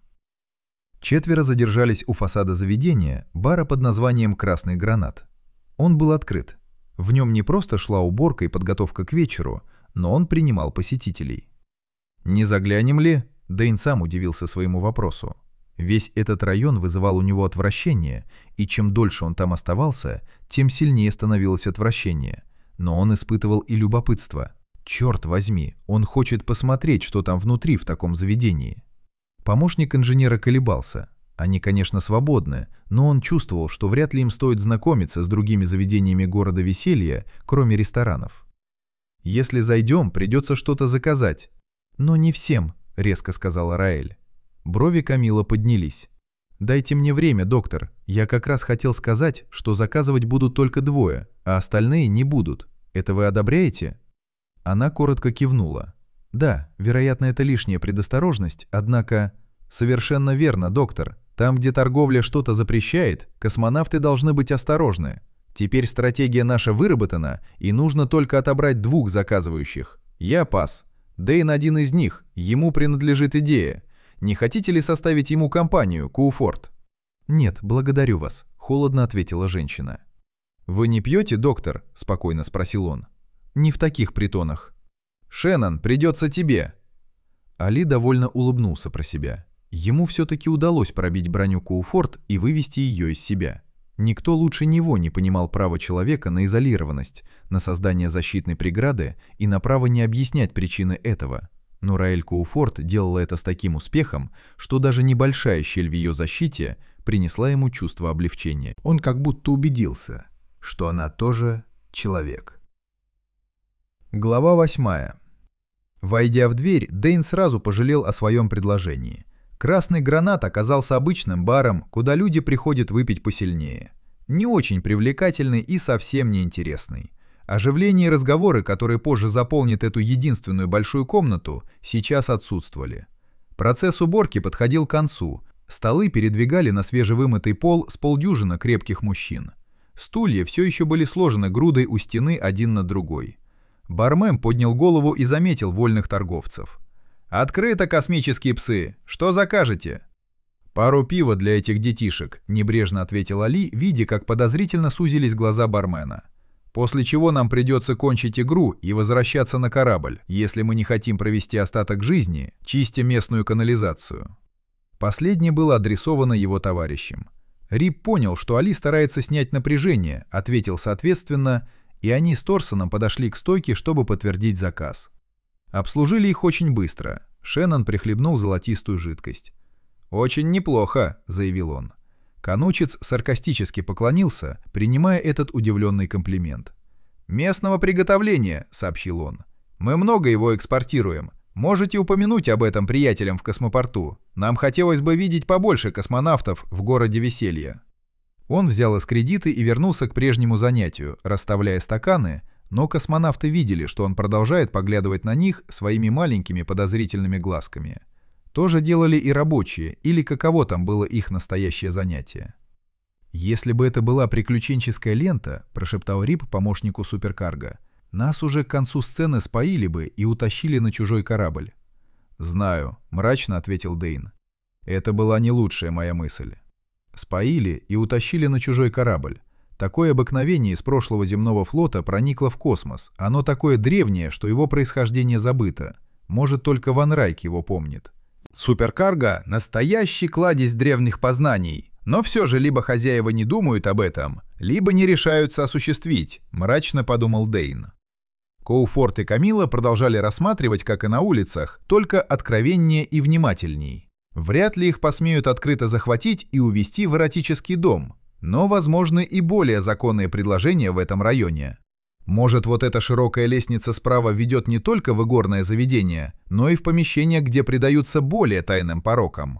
Speaker 2: Четверо задержались у фасада заведения, бара под названием «Красный гранат». Он был открыт. В нем не просто шла уборка и подготовка к вечеру, но он принимал посетителей. «Не заглянем ли?» Дэйн сам удивился своему вопросу. Весь этот район вызывал у него отвращение, и чем дольше он там оставался, тем сильнее становилось отвращение. Но он испытывал и любопытство. Черт возьми, он хочет посмотреть, что там внутри в таком заведении. Помощник инженера колебался. Они, конечно, свободны, но он чувствовал, что вряд ли им стоит знакомиться с другими заведениями города веселья, кроме ресторанов. «Если зайдем, придется что-то заказать». «Но не всем», — резко сказала Раэль. Брови Камила поднялись. «Дайте мне время, доктор. Я как раз хотел сказать, что заказывать будут только двое, а остальные не будут. Это вы одобряете?» Она коротко кивнула. «Да, вероятно, это лишняя предосторожность, однако...» «Совершенно верно, доктор. Там, где торговля что-то запрещает, космонавты должны быть осторожны. Теперь стратегия наша выработана, и нужно только отобрать двух заказывающих. Я пас. Дэйн один из них, ему принадлежит идея. Не хотите ли составить ему компанию, Коуфорд?» «Нет, благодарю вас», — холодно ответила женщина. «Вы не пьете, доктор?» — спокойно спросил он. «Не в таких притонах». «Шеннон, придется тебе». Али довольно улыбнулся про себя. Ему все-таки удалось пробить броню Коуфорд и вывести ее из себя. Никто лучше него не понимал права человека на изолированность, на создание защитной преграды и на право не объяснять причины этого. Но Раэль Коуфорд делала это с таким успехом, что даже небольшая щель в ее защите принесла ему чувство облегчения.
Speaker 3: Он как будто убедился, что она тоже человек.
Speaker 2: Глава восьмая. Войдя в дверь, Дэйн сразу пожалел о своем предложении. «Красный гранат» оказался обычным баром, куда люди приходят выпить посильнее. Не очень привлекательный и совсем неинтересный. Оживление и разговоры, которые позже заполнят эту единственную большую комнату, сейчас отсутствовали. Процесс уборки подходил к концу. Столы передвигали на свежевымытый пол с полдюжины крепких мужчин. Стулья все еще были сложены грудой у стены один над другой. Бармен поднял голову и заметил вольных торговцев. «Открыто, космические псы! Что закажете?» «Пару пива для этих детишек», — небрежно ответил Али, видя, как подозрительно сузились глаза бармена. «После чего нам придется кончить игру и возвращаться на корабль, если мы не хотим провести остаток жизни, чистя местную канализацию». Последнее было адресовано его товарищам. Рип понял, что Али старается снять напряжение, ответил соответственно, и они с Торсоном подошли к стойке, чтобы подтвердить заказ. Обслужили их очень быстро. Шеннон прихлебнул золотистую жидкость. «Очень неплохо», — заявил он. Канучец саркастически поклонился, принимая этот удивленный комплимент. «Местного приготовления», — сообщил он. «Мы много его экспортируем. Можете упомянуть об этом приятелям в космопорту. Нам хотелось бы видеть побольше космонавтов в городе веселья». Он взял из кредиты и вернулся к прежнему занятию, расставляя стаканы, но космонавты видели, что он продолжает поглядывать на них своими маленькими подозрительными глазками. То же делали и рабочие, или каково там было их настоящее занятие. «Если бы это была приключенческая лента», — прошептал Рип помощнику суперкарго, «нас уже к концу сцены споили бы и утащили на чужой корабль». «Знаю», — мрачно ответил Дэйн. «Это была не лучшая моя мысль. Споили и утащили на чужой корабль. Такое обыкновение из прошлого земного флота проникло в космос. Оно такое древнее, что его происхождение забыто. Может, только Ван Райк его помнит. Суперкарго — настоящий кладезь древних познаний. Но все же либо хозяева не думают об этом, либо не решаются осуществить, мрачно подумал Дэйн. Коуфорд и Камила продолжали рассматривать, как и на улицах, только откровеннее и внимательней. Вряд ли их посмеют открыто захватить и увезти в эротический дом. Но возможны и более законные предложения в этом районе. Может, вот эта широкая лестница справа ведет не только в игорное заведение, но и в помещение, где предаются более тайным порокам.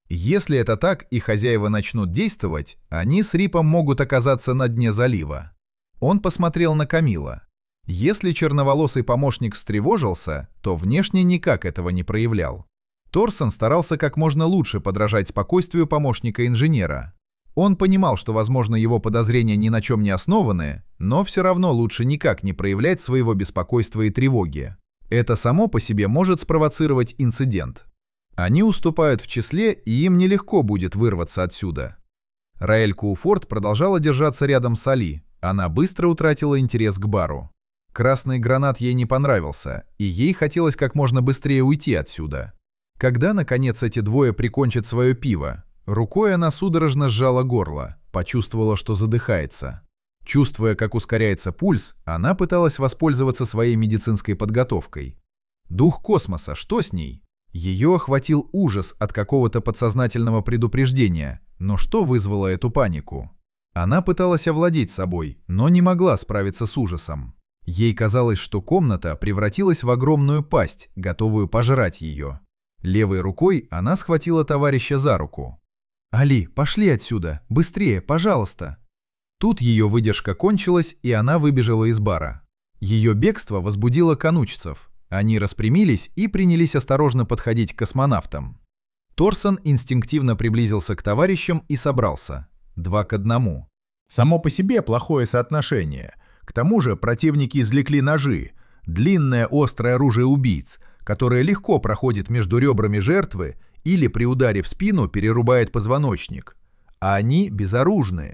Speaker 1: Если это так и хозяева начнут действовать, они с Рипом могут оказаться на дне залива. Он посмотрел на Камила. Если черноволосый помощник встревожился, то внешне никак этого не проявлял. Торсон старался как можно лучше подражать спокойствию помощника-инженера. Он понимал, что, возможно, его подозрения ни на чем не основаны, но все равно лучше никак не проявлять своего беспокойства и тревоги. Это само по себе может спровоцировать инцидент. Они уступают в числе, и им нелегко будет вырваться отсюда. Раэль Коуфорд продолжала держаться рядом с Али. Она быстро утратила интерес к бару. Красный гранат ей не понравился, и ей хотелось как можно быстрее уйти отсюда. Когда, наконец, эти двое прикончат свое пиво, рукой она судорожно сжала горло, почувствовала, что задыхается. Чувствуя, как ускоряется пульс, она пыталась воспользоваться своей медицинской подготовкой. Дух космоса, что с ней? Ее охватил ужас от какого-то подсознательного предупреждения, но что вызвало эту панику? Она пыталась овладеть собой, но не могла справиться с ужасом. Ей казалось, что комната превратилась в огромную пасть, готовую пожрать ее. Левой рукой она схватила товарища за руку. «Али, пошли отсюда! Быстрее, пожалуйста!» Тут ее выдержка кончилась, и она выбежала из бара. Ее бегство возбудило канучцев. Они распрямились и принялись осторожно подходить к космонавтам. Торсон инстинктивно приблизился к товарищам и собрался. Два к одному.
Speaker 3: Само по себе плохое соотношение. К тому же противники извлекли ножи, длинное острое оружие убийц, которое легко проходит между ребрами жертвы или при ударе в спину перерубает позвоночник. А они безоружные.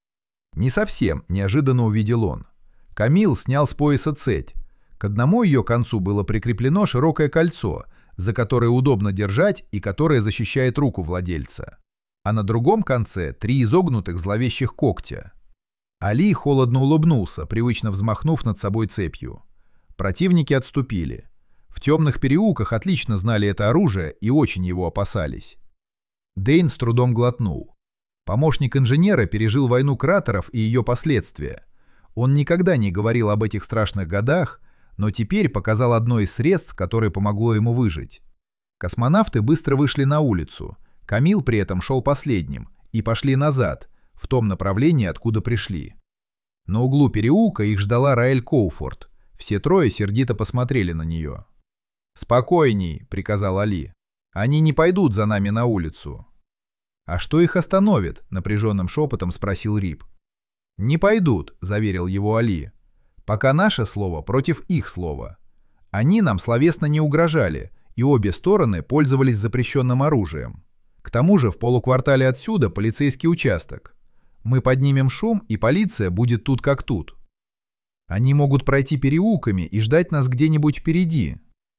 Speaker 3: Не совсем, неожиданно увидел он. Камил снял с пояса цепь. К одному ее концу было прикреплено широкое кольцо, за которое удобно держать и которое защищает руку владельца. А на другом конце три изогнутых зловещих когтя. Али холодно улыбнулся, привычно взмахнув над собой цепью. Противники отступили. В темных переулках отлично знали это оружие и очень его опасались. Дэйн с трудом глотнул. Помощник инженера пережил войну кратеров и ее последствия. Он никогда не говорил об этих страшных годах, но теперь показал одно из средств, которое помогло ему выжить. Космонавты быстро вышли на улицу. Камил при этом шел последним, и пошли назад, в том направлении, откуда пришли. На углу переулка их ждала Раэль Коуфорд. Все трое сердито посмотрели на нее. «Спокойней», — приказал Али. «Они не пойдут за нами на улицу». «А что их остановит?» — напряженным шепотом спросил Рип. «Не пойдут», — заверил его Али. «Пока наше слово против их слова. Они нам словесно не угрожали, и обе стороны пользовались запрещенным оружием. К тому же в полуквартале отсюда полицейский участок. Мы поднимем шум, и полиция будет тут как тут. Они могут пройти переулками и ждать нас где-нибудь впереди.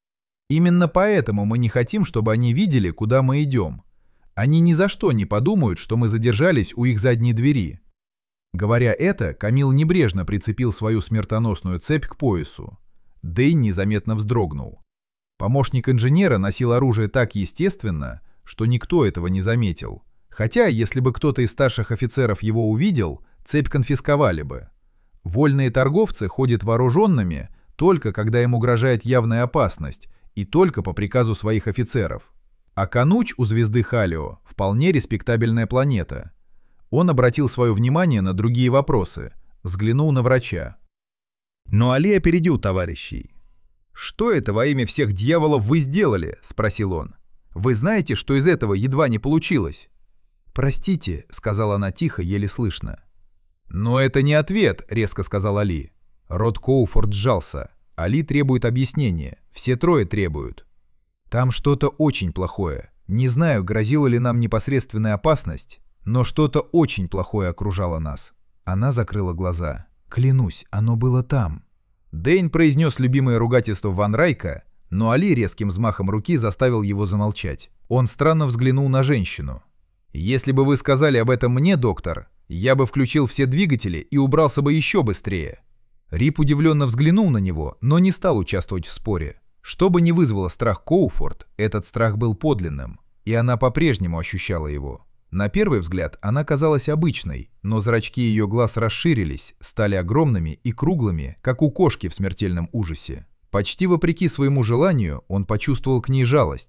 Speaker 3: Именно поэтому мы не хотим, чтобы они видели, куда мы идем. Они ни за что не подумают, что мы задержались у их задней двери». Говоря это, Камил небрежно прицепил свою смертоносную цепь к поясу. Дэйн незаметно вздрогнул. Помощник инженера носил оружие так естественно, что никто этого не заметил. Хотя, если бы кто-то из старших офицеров его увидел, цепь конфисковали бы. Вольные торговцы ходят вооруженными только когда им угрожает явная опасность и только по приказу своих офицеров. А Кануч у звезды Халио вполне респектабельная планета. Он обратил свое внимание на другие вопросы, взглянул на врача.
Speaker 1: Но Али опередил товарищей. «Что это во имя всех дьяволов вы сделали?» — спросил он. «Вы знаете, что из этого едва не получилось?» «Простите», — сказала она тихо, еле слышно. «Но это не ответ», — резко сказал Али. Рот Коуфорд сжался. Али требует объяснения. Все трое требуют. «Там что-то очень плохое. Не знаю, грозила ли нам непосредственная опасность, но что-то очень плохое окружало нас». Она закрыла глаза. «Клянусь, оно было там». Дэйн произнес любимое ругательство Ван Райка, но Али резким взмахом руки заставил его замолчать. Он странно взглянул на женщину. «Если бы вы сказали об этом мне, доктор, я бы включил все двигатели и убрался бы еще быстрее». Рип удивленно взглянул на него, но не стал участвовать в споре. Что бы ни вызвало страх Коуфорд, этот страх был подлинным, и она по-прежнему ощущала его. На первый взгляд она казалась обычной, но зрачки ее глаз расширились, стали огромными и круглыми, как у кошки в смертельном ужасе. Почти вопреки своему желанию он почувствовал к ней жалость.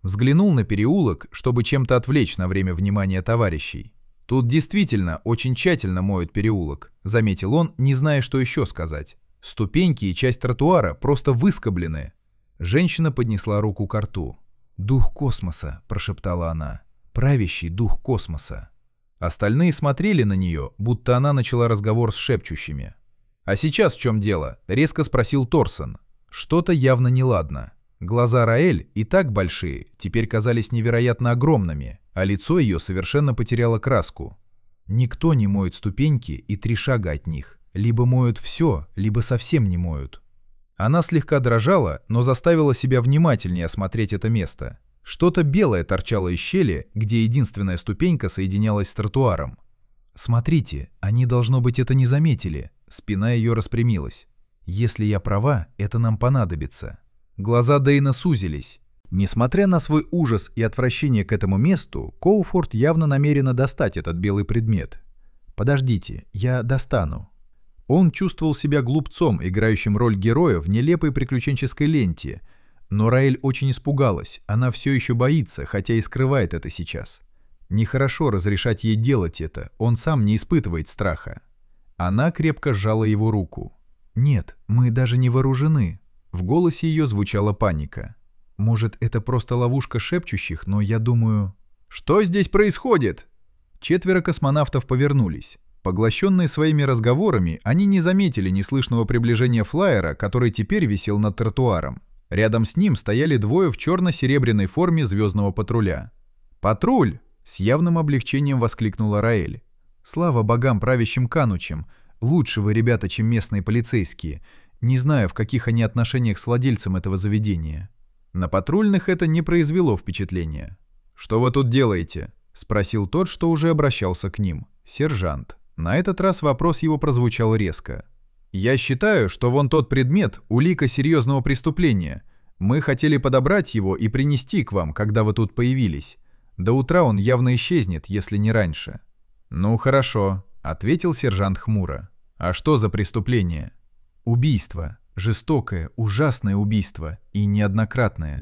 Speaker 2: Взглянул на переулок, чтобы чем-то отвлечь на время внимания товарищей. «Тут действительно очень тщательно моют переулок», — заметил он, не зная, что еще сказать. «Ступеньки и часть тротуара просто выскоблены». Женщина поднесла руку к рту. «Дух космоса», — прошептала она. «Правящий дух космоса». Остальные смотрели на нее, будто она начала разговор с шепчущими. «А сейчас в чем дело?» — резко спросил Торсон. Что-то явно неладно. Глаза Раэль, и так большие, теперь казались невероятно огромными, а лицо ее совершенно потеряло краску. Никто не моет ступеньки и три шага от них. Либо моют все, либо совсем не моют. Она слегка дрожала, но заставила себя внимательнее осмотреть это место. Что-то белое торчало из щели, где единственная ступенька соединялась с тротуаром. «Смотрите, они, должно быть, это не заметили». Спина ее распрямилась. «Если я права, это нам понадобится». Глаза Дэйна сузились. Несмотря на свой ужас и отвращение к этому месту, Коуфорд явно намерена достать этот белый предмет. «Подождите, я достану». Он чувствовал себя глупцом, играющим роль героя в нелепой приключенческой ленте. Но Раэль очень испугалась, она все еще боится, хотя и скрывает это сейчас. Нехорошо разрешать ей делать это, он сам не испытывает страха. Она крепко сжала его руку. «Нет, мы даже не вооружены». В голосе ее звучала паника. «Может, это просто ловушка шепчущих, но я думаю...» «Что здесь происходит?» Четверо космонавтов повернулись. Поглощенные своими разговорами, они не заметили неслышного приближения флайера, который теперь висел над тротуаром. Рядом с ним стояли двое в черно-серебряной форме звездного патруля. «Патруль!» — с явным облегчением воскликнула Раэль. «Слава богам, правящим канучам! Лучше вы, ребята, чем местные полицейские. Не знаю, в каких они отношениях с владельцем этого заведения». На патрульных это не произвело впечатления. «Что вы тут делаете?» — спросил тот, что уже обращался к ним. Сержант. На этот раз вопрос его прозвучал резко. «Я считаю, что вон тот предмет — улика серьезного преступления. Мы хотели подобрать его и принести к вам, когда вы тут появились. До утра он явно исчезнет, если не раньше». «Ну хорошо», — ответил сержант хмуро. «А что за преступление?» «Убийство. Жестокое, ужасное убийство. И неоднократное».